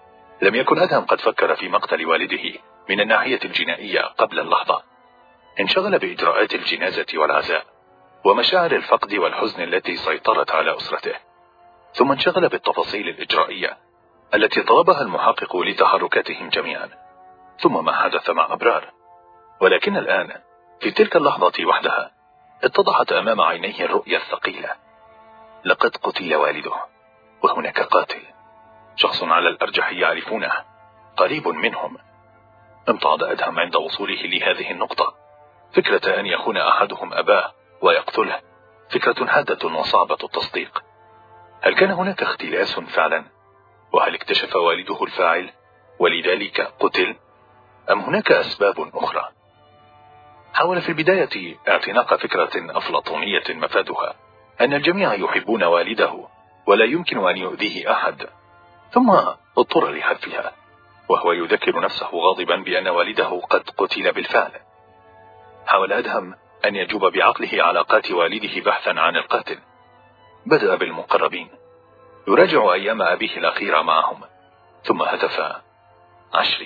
لم يكن أدهم قد فكر في مقتل والده من الناحية الجنائية قبل اللحظة. انشغل بإجراءات الجنازة والعزاء ومشاعر الفقد والحزن التي سيطرت على أسرته، ثم انشغل بالتفاصيل الإجرائية التي طلبها المحقق لتحركاتهم جميعا، ثم ما حدث مع أبرار. ولكن الآن في تلك اللحظة وحدها اتضحت أمام عينيه الرؤية الثقيلة: لقد قتل والده، وهناك قاتل، شخص على الأرجح يعرفونه، قريب منهم. امتعض أدهم عند وصوله لهذه النقطة. فكرة أن يخون أحدهم أباه ويقتله فكرة حادة وصعبة التصديق. هل كان هناك اختلاس فعلا؟ وهل اكتشف والده الفاعل ولذلك قتل؟ أم هناك أسباب أخرى؟ حاول في البداية اعتناق فكرة أفلاطونية مفادها أن الجميع يحبون والده ولا يمكن أن يؤذيه أحد، ثم اضطر لحذفها وهو يذكر نفسه غاضبا بأن والده قد قتل بالفعل. حاول أدهم أن يجوب بعقله علاقات والده بحثا عن القاتل. بدأ بالمقربين، يراجع أيام أبيه الأخيرة معهم، ثم هتف: عشري.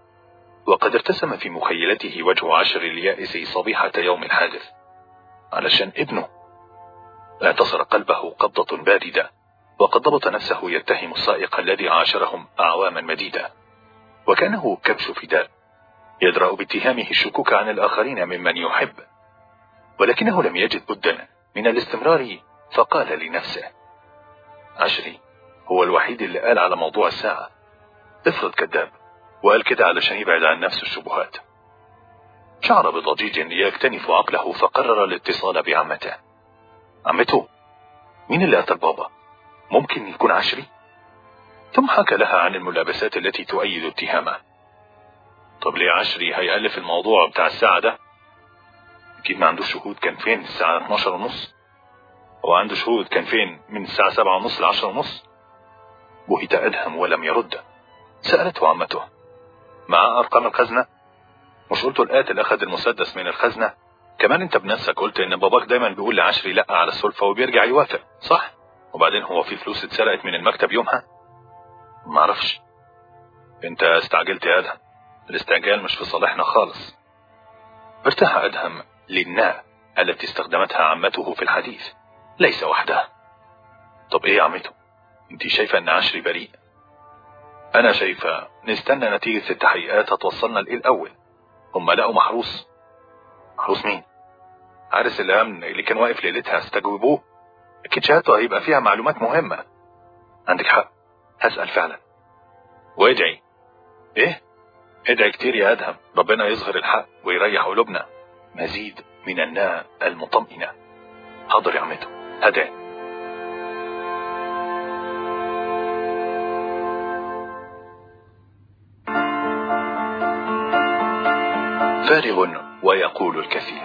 وقد ارتسم في مخيلته وجه عشر اليائس صبيحة يوم الحادث. علشان ابنه. اعتصر قلبه قبضة باردة، وقد ضبط نفسه يتهم السائق الذي عاشرهم أعواما مديدة، وكانه كبش فداء يدرأ باتهامه الشكوك عن الآخرين ممن يحب. ولكنه لم يجد بدا من الاستمرار، فقال لنفسه: عشري هو الوحيد اللي قال على موضوع الساعة. افرض كذاب وقال كده علشان يبعد عن نفسه الشبهات. شعر بضجيج يكتنف عقله، فقرر الاتصال بعمته. عمته؟ مين اللي قتل بابا؟ ممكن يكون عشري؟ ثم حكى لها عن الملابسات التي تؤيد اتهامه. طب ليه عشري هيألف الموضوع بتاع الساعة ده؟ أكيد ما عنده شهود. كان فين الساعة اتناشر ونص؟ هو عنده شهود كان فين من الساعة سبعة ونص لعشرة ونص؟ بهت أدهم ولم يرد. سألته عمته: مع أرقام الخزنة؟ مش قلت القاتل أخذ المسدس من الخزنة؟ كمان انت بنفسك قلت ان باباك دايما بيقول لعشري لأ على السلفة وبيرجع يوافق، صح؟ وبعدين هو في فلوس اتسرقت من المكتب يومها؟ معرفش. انت استعجلت يا أدهم، الاستعجال مش في صالحنا خالص. ارتاح أدهم للناء التي استخدمتها عمته في الحديث، ليس وحدها. طب ايه يا عمته؟ انت شايفة ان عشري بريء؟ انا شايفة نستنى نتيجة التحقيقات هتوصلنا لإيه الأول. هم لقوا محروس. محروس مين؟ حارس الأمن اللي كان واقف ليلتها، استجوبوه. اكيد شهادته هيبقى فيها معلومات مهمة. عندك حق، هسأل فعلا. وادعي. ايه؟ ادعي كتير يا أدهم، ربنا يظهر الحق ويريح قلوبنا. مزيد من الناء المطمئنة. حاضر يا عمته، هدعي. فارغ ويقول الكثير.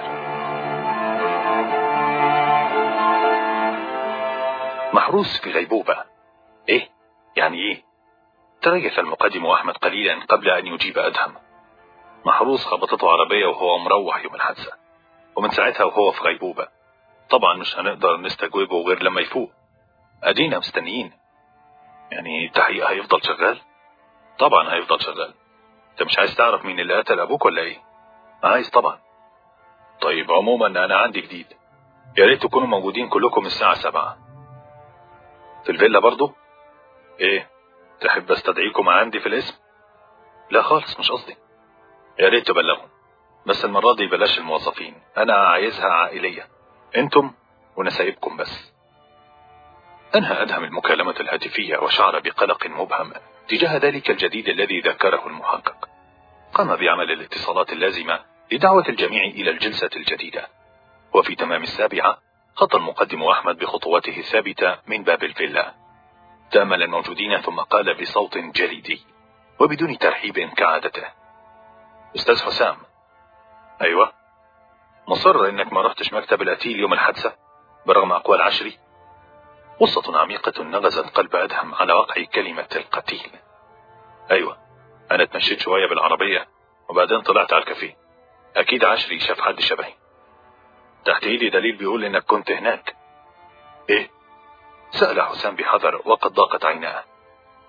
محروس في غيبوبة. ايه؟ يعني ايه؟ تريث المقدم أحمد قليلا قبل أن يجيب أدهم. محروس خبطته عربية وهو مروح يوم الحادثة، ومن ساعتها وهو في غيبوبة. طبعا مش هنقدر نستجوبه غير لما يفوق. أدينا مستنيين. يعني التحقيق هيفضل شغال؟ طبعا هيفضل شغال. انت مش عايز تعرف مين اللي قتل أبوك ولا ايه؟ عايز طبعا. طيب عموما أنا عندي جديد، يا ريت تكونوا موجودين كلكم الساعة سبعة في الفيلا. برضو ايه؟ تحب استدعيكم عندي في الاسم؟ لا خالص، مش قصدي. يا ريت تبلغهم، بس المرة دي بلاش الموظفين، انا عايزها عائلية، انتم ونسايبكم بس. انهى أدهم المكالمة الهاتفية وشعر بقلق مبهم تجاه ذلك الجديد الذي ذكره المحقق. قام بعمل الاتصالات اللازمة لدعوة الجميع إلى الجلسة الجديدة. وفي تمام السابعة خط المقدم أحمد بخطواته الثابتة من باب الفيلا. تأمل الموجودين ثم قال بصوت جليدي وبدون ترحيب كعادته: أستاذ حسام. أيوة. مصر إنك ما رحتش مكتب القتيل يوم الحادثة برغم أقوال عشري؟ غصة عميقة نغزت قلب أدهم على وقع كلمة القتيل. أيوة، أنا اتمشيت شوية بالعربية وبعدين طلعت على الكافيه. أكيد عشري شاف حد شبهي. تحت إيدي دليل بيقول إنك كنت هناك. إيه؟ سأل حسام بحذر وقد ضاقت عيناه.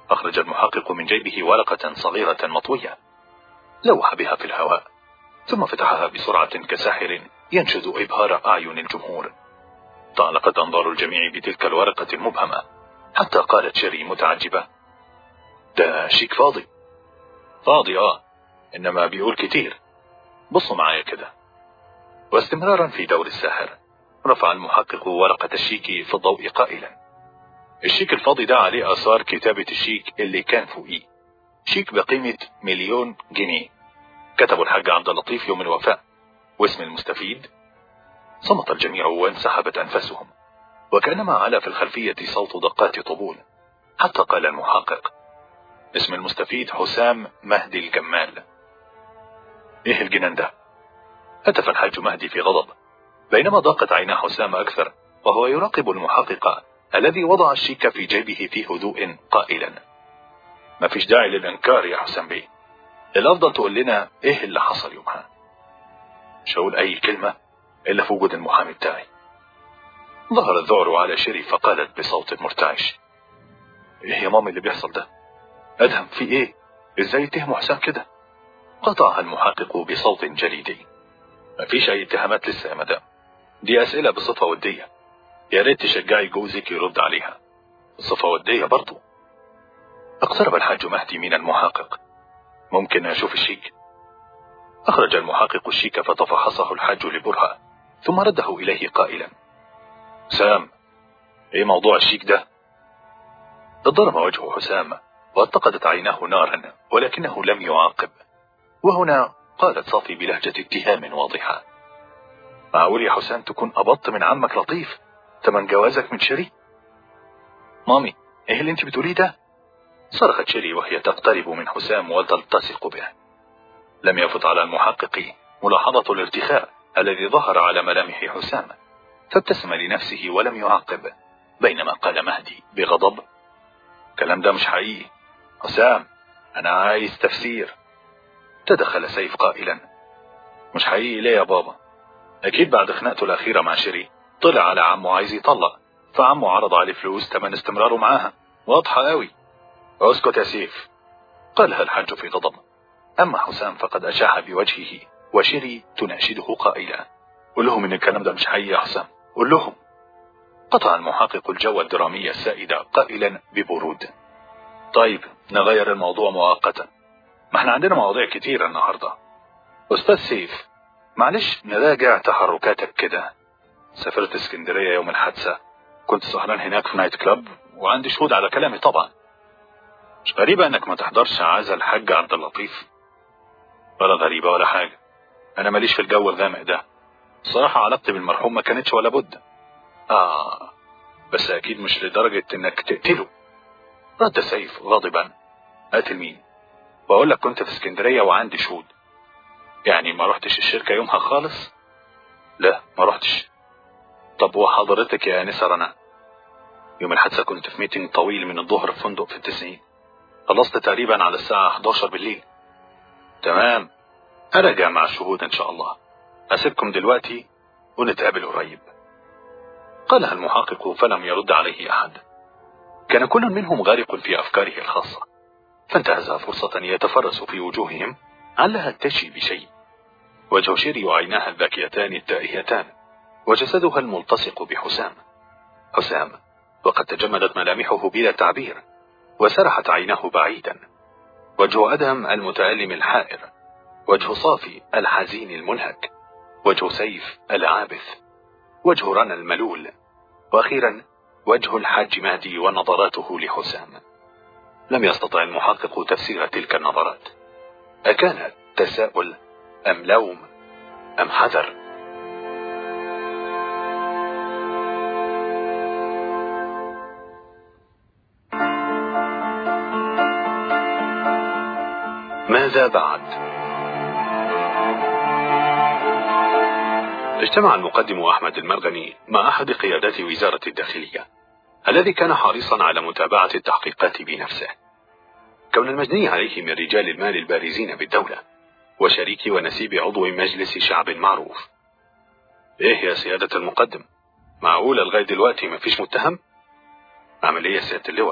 أخرج المحقق من جيبه ورقة صغيرة مطوية، لوح بها في الهواء، ثم فتحها بسرعة كساحر ينشد إبهار أعين الجمهور. تعلقت أنظار الجميع بتلك الورقة المبهمة، حتى قالت شيري متعجبة: ده شيك فاضي. فاضي آه، إنما بيقول كتير، بصوا معايا كده. واستمرارا في دور الساحر، رفع المحقق ورقة الشيك في الضوء قائلا: الشيك الفاضي ده عليه آثار كتابة الشيك اللي كان فوقيه، شيك بقيمة مليون جنيه، كتبه الحاج عبد اللطيف يوم الوفاة، واسم المستفيد. صمت الجميع وانسحبت أنفسهم، وكأنما علا في الخلفية صوت دقات طبول، حتى قال المحقق: اسم المستفيد حسام مهدي الجمال. ايه الجنان ده؟ هتف الحاج مهدي في غضب، بينما ضاقت عينا حسام أكثر وهو يراقب المحقق الذي وضع الشيك في جيبه في هدوء قائلا: ما فيش داعي للإنكار يا حسام بيه، الأفضل تقول لنا ايه اللي حصل يومها. مش هقول أي كلمة إلا في وجود المحامي بتاعي. ظهر الذعر على شيري فقالت بصوت مرتعش: ايه يا مامي اللي بيحصل ده؟ أدهم في ايه؟ ازاي يتهم حسام كده؟ قطعها المحقق بصوت جليدي: مفيش أي اتهامات لسه يا مدام، دي أسئلة بصفة ودية، يا ريت تشجعي جوزك يرد عليها بصفة ودية برضو. اقترب الحاج مهدي من المحقق: ممكن أشوف الشيك؟ أخرج المحقق الشيك فتفحصه الحاج لبرهة، ثم رده إليه قائلا: سام، ايه موضوع الشيك ده؟ اضطرب وجه حسام واتقدت عيناه نارا، ولكنه لم يعاقب. وهنا قالت صافي بلهجة اتهام واضحة: معقول يا حسام تكون أبط من عمك لطيف تمن جوازك من شيري؟ مامي، ايه اللي انت بتقوليه ده؟ صرخت شيري وهي تقترب من حسام وتلتصق به. لم يفت على المحقق ملاحظة الارتخاء الذي ظهر على ملامح حسام، فابتسم لنفسه ولم يعقب، بينما قال مهدي بغضب: الكلام ده مش حقيقي حسام، أنا عايز تفسير. تدخل سيف قائلا: مش حقيقي ليه يا بابا؟ أكيد بعد خناقته الأخيرة مع شيري طلع على عمه عايز يطلق، فعمه عرض عليه فلوس تمن استمراره معاها، واضحة قوي. اسكت يا سيف، قالها الحاج في غضب. أما حسام فقد أشاح بوجهه، وشيري تناشده قائلا: قل لهم إن الكلام ده مش حقيقي يا حسام، قل لهم. قطع المحقق الجو الدرامي السائد قائلا ببرود: طيب نغير الموضوع مؤقتا، ما احنا عندنا مواضيع كتيرة النهاردة. أستاذ سيف، معلش نراجع تحركاتك كده. سافرت اسكندرية يوم الحادثة، كنت سهران هناك في نايت كلاب، وعندي شهود على كلامي طبعا. مش غريبة انك ما تحضرش عزا الحاج عبد اللطيف؟ ولا غريبة ولا حاجة، انا ماليش في الجو الغامق ده، الصراحة علاقتي بالمرحوم ما كانتش ولا بد. اه بس اكيد مش لدرجة انك تقتله، رد سيف غاضبا. قاتل مين؟ بقول لك كنت في اسكندرية وعندي شهود. يعني ما رحتش الشركة يومها خالص؟ لا ما رحتش. طب وحضرتك يا انسة رنا؟ يوم الحادثة كنت في ميتنج طويل من الظهر في فندق في التسعين، خلصت تقريبا على الساعة حداشر بالليل. تمام، أرجع مع الشهود إن شاء الله، أسيبكم دلوقتي ونتقابل قريب. قالها المحقق فلم يرد عليه أحد، كان كل منهم غارق في أفكاره الخاصة، فانتهزها فرصة يتفرس في وجوههم علها تشي بشيء. وجه شيري وعيناها الذاكيتان التائهتان، وجسدها الملتصق بحسام. حسام وقد تجمدت ملامحه بلا تعبير، وسرحت عيناه بعيدا. وجه أدهم المتألم الحائر، وجه صافي الحزين المنهك، وجه سيف العابث، وجه رنا الملول، وأخيرا وجه الحاج مهدي ونظراته لحسام. لم يستطع المحقق تفسير تلك النظرات، أكانت تساؤل أم لوم أم حذر؟ ماذا بعد؟ اجتمع المقدم أحمد المرغني مع أحد قيادات وزارة الداخلية، الذي كان حريصا على متابعة التحقيقات بنفسه، كون المجني عليه من رجال المال البارزين بالدولة، وشريك ونسيب عضو مجلس شعب معروف. ايه يا سيادة المقدم، معقولة لغاية دلوقتي مفيش متهم؟ عملية سيادة اللواء،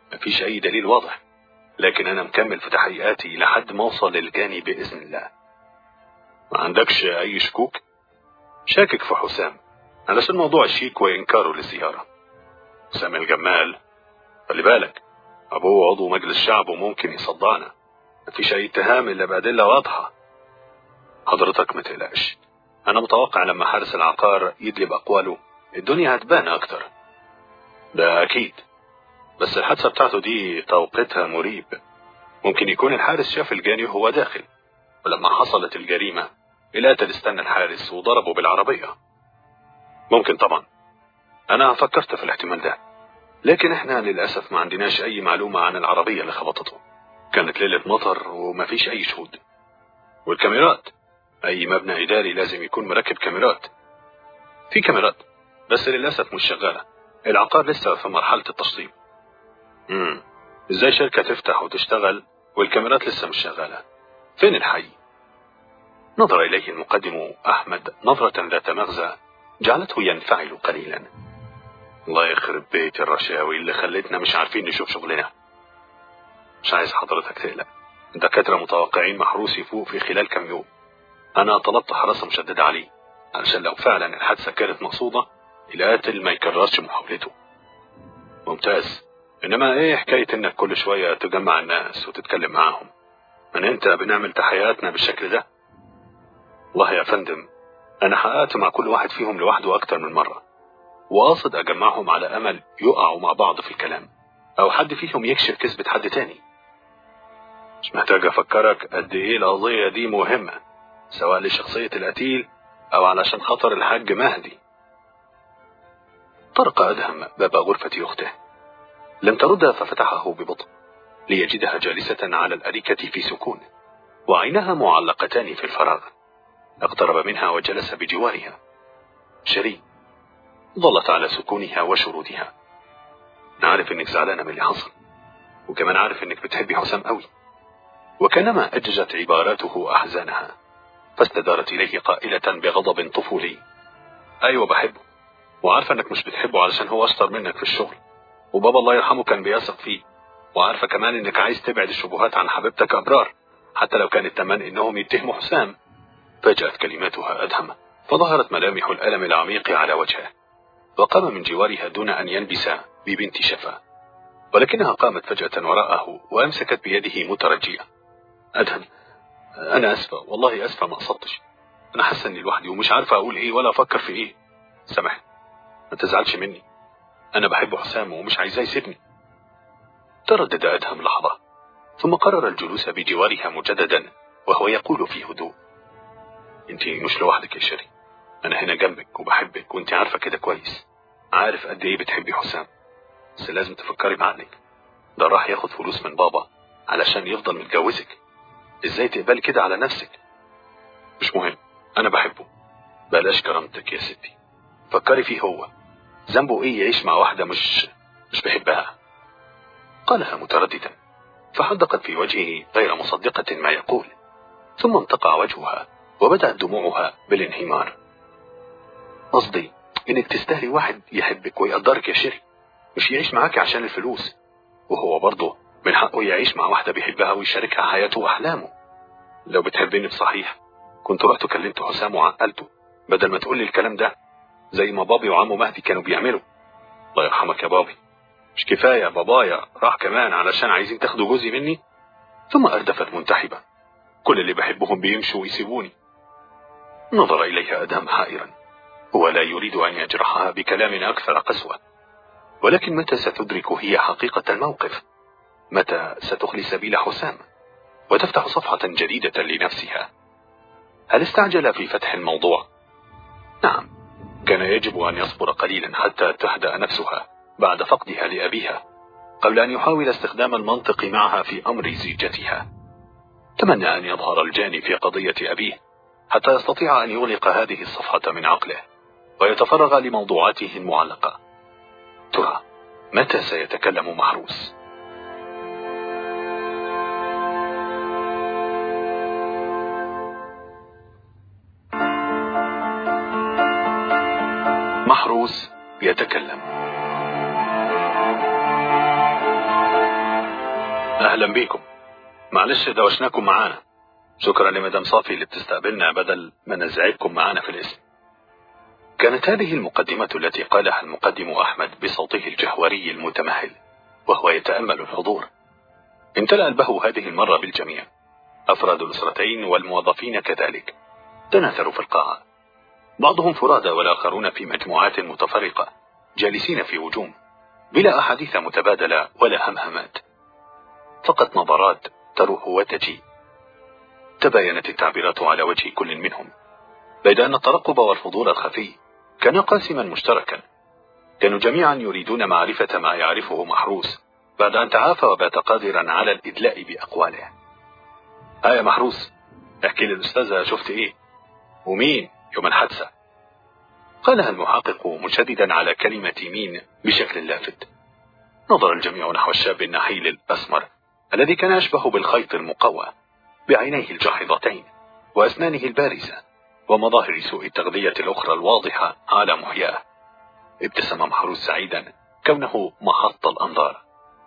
مفيش أي دليل واضح، لكن أنا مكمل في تحقيقاتي لحد ما أوصل للجاني بإذن الله. ما عندكش أي شكوك؟ شاكك في حسام علشان موضوع الشيك وإنكاره للزيارة. حسام الجمال خلي بالك، أبوه عضو مجلس شعب وممكن يصدعنا. مفيش أي اتهام إلا بأدلة واضحة. حضرتك متقلقش، أنا متوقع لما حارس العقار يدلب أقواله الدنيا هتبان أكتر. ده أكيد، بس الحادثة بتاعته دي توقيتها مريب. ممكن يكون الحارس شاف الجاني وهو داخل، ولما حصلت الجريمة القاتل استنى الحارس وضربه بالعربية. ممكن طبعا، أنا فكرت في الاحتمال ده، لكن احنا للأسف ما عندناش أي معلومة عن العربية اللي خبطته. كانت ليلة مطر ومفيش أي شهود. والكاميرات، أي مبنى إداري لازم يكون مركب كاميرات. في كاميرات بس للأسف مش شغالة، العقار لسه في مرحلة التشطيب. امم ازاي شركة تفتح وتشتغل والكاميرات لسه مش شغالة؟ فين الحي؟ نظر إليه المقدم أحمد نظرة ذات مغزى جعلته ينفعل قليلا. الله يخرب بيت الرشاوي اللي خلتنا مش عارفين نشوف شغلنا. مش عايز حضرتك تقلق، الدكاترة متوقعين محروس يفوق في خلال كم يوم. أنا طلبت حراسة مشددة عليه علشان لو فعلا الحادثة كانت مقصودة القاتل ما يكررش محاولته. ممتاز، إنما إيه حكاية إنك كل شوية تجمع الناس وتتكلم معاهم؟ من أنت بنعمل تحياتنا بالشكل ده؟ والله يا فندم، أنا حققت مع كل واحد فيهم لوحده أكتر من مرة، وقاصد أجمعهم على أمل يقعوا مع بعض في الكلام، أو حد فيهم يكشف كذبة حد تاني. مش محتاج أفكرك قد إيه القضية دي مهمة، سواء لشخصية القتيل أو علشان خطر الحاج مهدي. طرق أدهم باب غرفة أخته، لم ترد ففتحه ببطء ليجدها جالسة على الأريكة في سكون، وعينها معلقتان في الفراغ. اقترب منها وجلس بجوارها. شيرين ظلت على سكونها وشرودها. أنا عارف إنك زعلانة من اللي حصل، وكمان عارف إنك بتحبي حسام قوي. وكانما أججت عباراته أحزانها، فاستدارت إليه قائلة بغضب طفولي: أيوة بحبه، وعارفة إنك مش بتحبه علشان هو أشطر منك في الشغل، وبابا الله يرحمه كان بيثق فيه، وعارفة كمان إنك عايز تبعد الشبهات عن حبيبتك أبرار حتى لو كان التمن إنهم يتهموا حسام. فجأت كلماتها أدهم، فظهرت ملامح الألم العميق على وجهه، وقام من جوارها دون أن ينبس ببنت شفا، ولكنها قامت فجأة وراءه وأمسكت بيده مترجية. أدهم، أنا أسفة، والله أسفة، ما قصدتش. أنا حاسة إني لوحدي ومش عارفة أقول إيه ولا أفكر في إيه. سامحني، ما تزعلش مني، أنا بحب حسام ومش عايزاه يسيبني. تردد أدهم لحظة، ثم قرر الجلوس بجوارها مجددا وهو يقول في هدوء: أنت مش لوحدك يا شيرين، أنا هنا جنبك وبحبك، وأنت عارفة كده كويس. عارف قد إيه بتحبي حسام، بس لازم تفكري بعقلك. ده راح ياخد فلوس من بابا علشان يفضل متجوزك، إزاي تقبلي كده على نفسك؟ مش مهم، أنا بحبه. بلاش كرامتك يا ستي، فكري فيه هو، ذنبه إيه يعيش مع واحدة مش مش بحبها؟ قالها مترددا، فحدقت في وجهه غير مصدقة ما يقول، ثم انتقع وجهها وبدأت دموعها بالانهمار. قصدي إنك تستاهلي واحد يحبك ويقدرك يا شيري، مش يعيش معاك عشان الفلوس، وهو برضه من حقه يعيش مع واحدة بيحبها ويشاركها حياته وأحلامه. لو بتحبني بصحيح كنت رحت كلمت حسام وعقلته، بدل ما تقولي الكلام ده زي ما بابي وعمه مهدي كانوا بيعملوا. الله يرحمك يا بابي، مش كفاية بابايا راح كمان علشان عايزين تاخدوا جوزي مني؟ ثم أردفت منتحبة: كل اللي بحبهم بيمشوا ويسيبوني. نظر إليها أدهم حائرا، هو لا يريد أن يجرحها بكلام أكثر قسوة، ولكن متى ستدرك هي حقيقة الموقف؟ متى ستخلي سبيل حسام وتفتح صفحة جديدة لنفسها؟ هل استعجل في فتح الموضوع؟ نعم، كان يجب أن يصبر قليلا حتى تهدأ نفسها بعد فقدها لأبيها قبل أن يحاول استخدام المنطق معها في أمر زيجتها. تمنى أن يظهر الجاني في قضية أبيه حتى يستطيع أن يغلق هذه الصفحة من عقله ويتفرغ لموضوعاته المعلقة. ترى متى سيتكلم محروس؟ محروس يتكلم. أهلا بيكم. معلش دوشناكم معانا. شكرا لمدام صافي اللي بتستقبلنا بدل ما نزعجكم معانا في الاسم. كانت هذه المقدمة التي قالها المقدم أحمد بصوته الجهوري المتمهل وهو يتأمل الحضور. امتلأ البهو هذه المرة بالجميع، أفراد الأسرتين والموظفين كذلك تناثروا في القاعة، بعضهم فرادى والآخرون في مجموعات متفرقة جالسين في هجوم بلا أحاديث متبادلة ولا همهمات، فقط نظرات تروح وتجي. تباينت التعبيرات على وجه كل منهم، بيد أن الترقب والفضول الخفي كان قاسما مشتركا. كانوا جميعا يريدون معرفة ما يعرفه محروس بعد أن تعافى وبات قادرا على الإدلاء بأقواله. ها يا محروس، احكي للأستاذة شفت إيه ومين يوم الحادثة؟ قالها المحقق مشددا على كلمة مين بشكل لافت. نظر الجميع نحو الشاب النحيل الأسمر الذي كان أشبه بالخيط المقوى، بعينيه الجاحظتين وأسنانه البارزة ومظاهر سوء التغذية الأخرى الواضحة على محياه. ابتسم محروس سعيدا كونه محط الأنظار.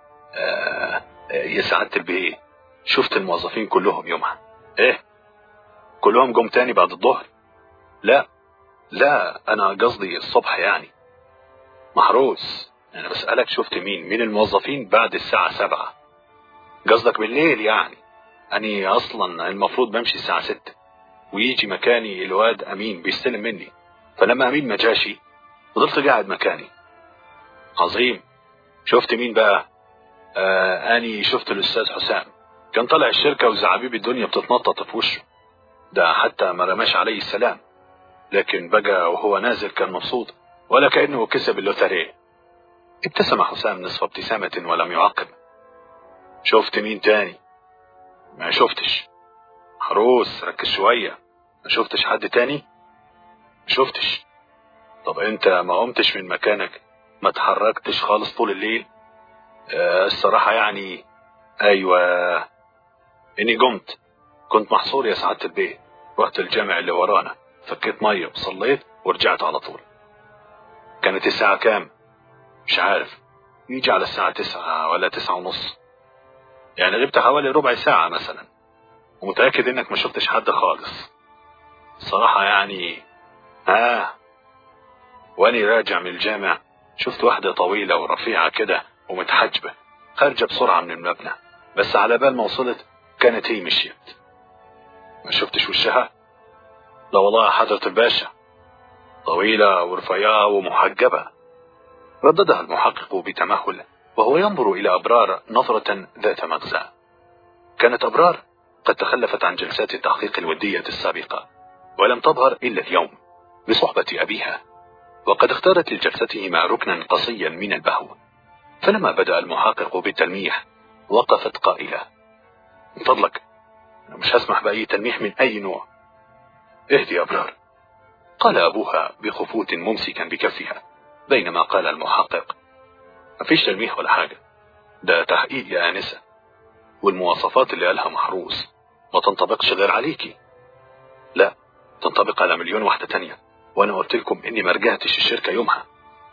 آه يا سعادة البيه، شفت الموظفين كلهم يومها؟ ايه كلهم جم تاني بعد الظهر؟ لا لا انا قصدي الصبح يعني. محروس انا بسألك شفت مين من الموظفين بعد الساعة سبعة؟ قصدك بالليل يعني؟ اني اصلا المفروض بمشي الساعة ستة ويجي مكاني الواد امين بيستلم مني، فلما امين ما جاشي فضلت قاعد مكاني. عظيم. شفت مين بقى؟ آه اني شفت الاستاذ حسام، كان طالع الشركة وزعابيب الدنيا بتتنطط في وشه، ده حتى ما رماش عليه السلام، لكن بقى وهو نازل كان مبسوط ولا كأنه كسب اللوتريه. ابتسم حسام نصف ابتسامة ولم يعقب. شفت مين تاني؟ ما شفتش. حروس ركز شوية، ما شفتش حد تاني؟ ما شفتش. طب انت ما قمتش من مكانك، ما تحركتش خالص طول الليل؟ آه الصراحة يعني ايوه اني قمت، كنت محصور يا سعادة البيه، رحت الجامع اللي ورانا فكيت مية وصليت ورجعت على طول. كانت الساعة كام؟ مش عارف، يجي على الساعة تسعة ولا تسعة ونص، يعني غبت حوالي ربع ساعة مثلا، ومتأكد انك ما شفتش حد خالص. الصراحة يعني ها. واني راجع من الجامع شفت واحدة طويلة ورفيعة كده ومتحجبة خارجة بسرعة من المبنى، بس على بال ما وصلت كانت هي مشيت. ما شفتش وشها؟ لا والله يا حضرة الباشا، طويلة ورفيعة ومحجبة، رددها المحقق بتمهل وهو ينظر إلى أبرار نظرة ذات مغزى. كانت أبرار قد تخلفت عن جلسات التحقيق الودية السابقة ولم تظهر إلا اليوم بصحبة أبيها، وقد اختارت لجلستهما ركنا قصيا من البهو. فلما بدأ المحقق بالتلميح وقفت قائلة: من فضلك أنا مش هسمح بأي تلميح من أي نوع. اهدي يا أبرار، قال أبوها بخفوت ممسكا بكفها، بينما قال المحقق: مفيش تلميح ولا حاجة، ده تحقيق يا آنسة، والمواصفات اللي قالها محروس ما تنطبقش غير عليكي. لا، تنطبق على مليون واحدة تانية، وانا قلت لكم اني ما رجعتش الشركة يومها.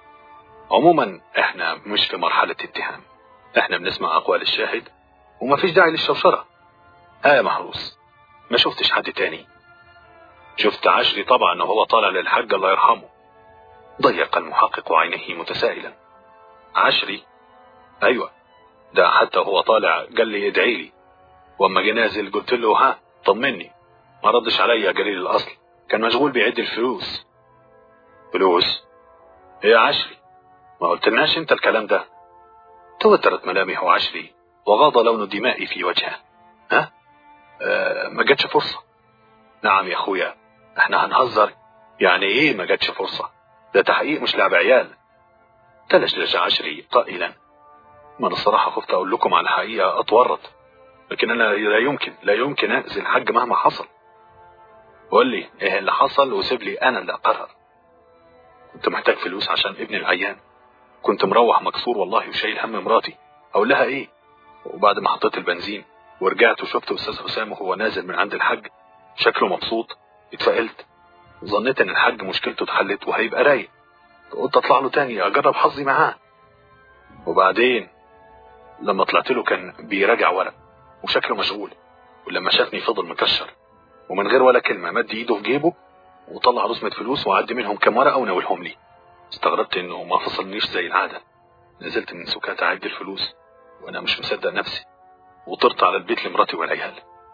عموما احنا مش في مرحلة اتهام، احنا بنسمع اقوال الشاهد ومفيش داعي للشوشرة. ها يا محروس، ما شفتش حد تاني؟ شفت عشري طبعا وهو طالع للحاج الله يرحمه. ضيق المحقق عينيه متسائلا. عشري؟ ايوه، ده حتى هو طالع قال لي ادعي لي، واما جه نازل قلت له ها طمني، ما ردش عليا قليل الاصل، كان مشغول بيعد الفلوس. فلوس؟ ايه يا عشري، ما قلتلناش انت الكلام ده؟ توترت ملامح عشري وغاض لون الدماء في وجهه. ها؟ آه ما جاتش فرصة. نعم يا اخويا، احنا هنهزر؟ يعني ايه ما جاتش فرصة؟ ده تحقيق مش لعب عيال. تلجلج عشري قائلا: ما انا الصراحة خفت اقول لكم على الحقيقة اتورط، لكن انا لا يمكن لا يمكن اذي الحاج مهما حصل. قول لي ايه اللي حصل وسيب لي انا اللي اقرر. كنت محتاج فلوس عشان ابن العيان، كنت مروح مكسور والله وشايل هم مراتي، اقول لها ايه؟ وبعد ما حطيت البنزين ورجعت وشفت استاذ حسام وهو نازل من عند الحاج شكله مبسوط، اتفائلت، ظنيت ان الحاج مشكلته اتحلت وهيبقى رايق، قلت اطلع له تاني اجرب حظي معاه. وبعدين لما طلعت له كان بيراجع ورق وشكله مشغول، ولما شافني فضل مكشر، ومن غير ولا كلمة مد ايده في جيبه وطلع رسمة فلوس وعد منهم كام ورقة وناولهم لي. استغربت انه ما فصلنيش زي العادة. نزلت من سكات اعد الفلوس وانا مش مصدق نفسي، وطرت على البيت لمراتي والعيال.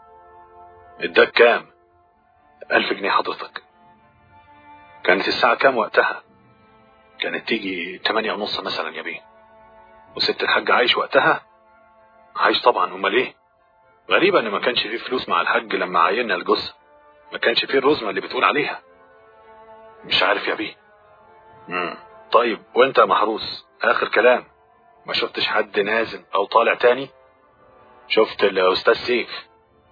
اداك كام؟ ألف جنيه حضرتك. كانت الساعة كام وقتها؟ كانت تيجي تمانية ونص مثلا يا بيه. وست الحاج عايش وقتها؟ عايش طبعا، امال ايه؟ غريبة ان ما كانش فيه فلوس مع الحاج لما عيننا الجثة، ما كانش فيه الرزمة اللي بتقول عليها. مش عارف يا بيه. مم. طيب وانت يا محروس اخر كلام، ما شفتش حد نازل او طالع تاني؟ شفت الاستاذ سيف.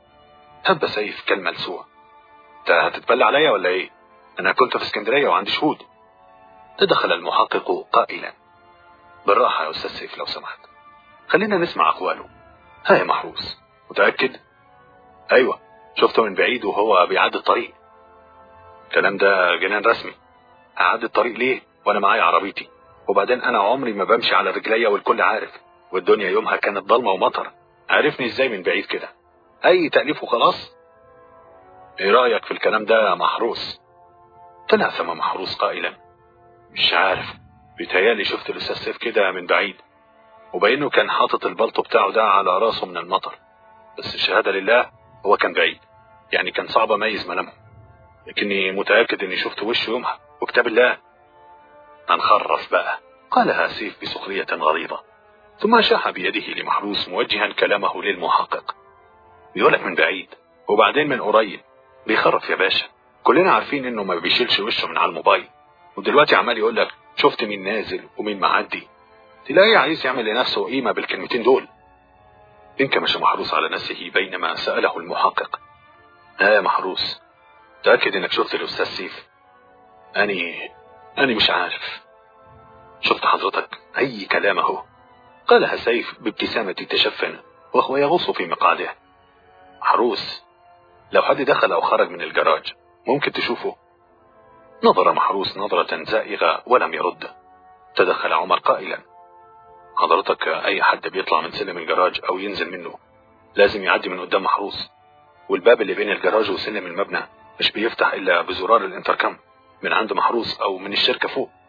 هب سيف كلمة لسوء. انت هتتبلى عليا ولا ايه؟ انا كنت في اسكندرية وعندي شهود. تدخل المحقق قائلا: بالراحة يا استاذ سيف لو سمحت، خلينا نسمع اقواله. ها يا محروس، متأكد؟ ايوه، شفته من بعيد وهو بيعدي الطريق. الكلام ده جنان رسمي. اعدي الطريق ليه وانا معايا عربيتي؟ وبعدين انا عمري ما بمشي على رجليا والكل عارف، والدنيا يومها كانت ضلمة ومطر، عارفني ازاي من بعيد كده؟ اي تأليف وخلاص. ايه رأيك في الكلام ده يا محروس؟ تلعثم محروس قائلا: مش عارف، بيتهيالي شفت الاستاذ سيف كده من بعيد، وبينه كان حاطط البلطو بتاعه ده على راسه من المطر، بس الشهادة لله هو كان بعيد، يعني كان صعب اميز ملامه، لكني متأكد اني شفت وشه يومها وكتاب الله. هنخرف بقى، قالها سيف بسخرية غليظة، ثم شاح بيده لمحروس موجها كلامه للمحقق. بيقولك من بعيد وبعدين من قريب، بيخرف يا باشا، كلنا عارفين انه ما بيشيلش وشه من على الموبايل، ودلوقتي عمال يقولك شفت مين نازل ومين معدي. تلاقيه عايز يعمل لنفسه قيمة بالكلمتين دول. انكمش محروس على نفسه بينما سأله المحقق: ها يا محروس، تأكد انك شفت الاستاذ سيف؟ اني اني مش عارف. شفت حضرتك اي كلام اهو، قالها سيف بابتسامة تشفن وهو يغص في مقعده. محروس، لو حد دخل او خرج من الجراج ممكن تشوفه؟ نظر محروس نظرة زائغة ولم يرد. تدخل عمر قائلا: حضرتك اي حد بيطلع من سلم الجراج او ينزل منه لازم يعدي من قدام محروس، والباب اللي بين الجراج وسلم المبنى مش بيفتح الا بزرار الانتركم من عند محروس او من الشركة فوق.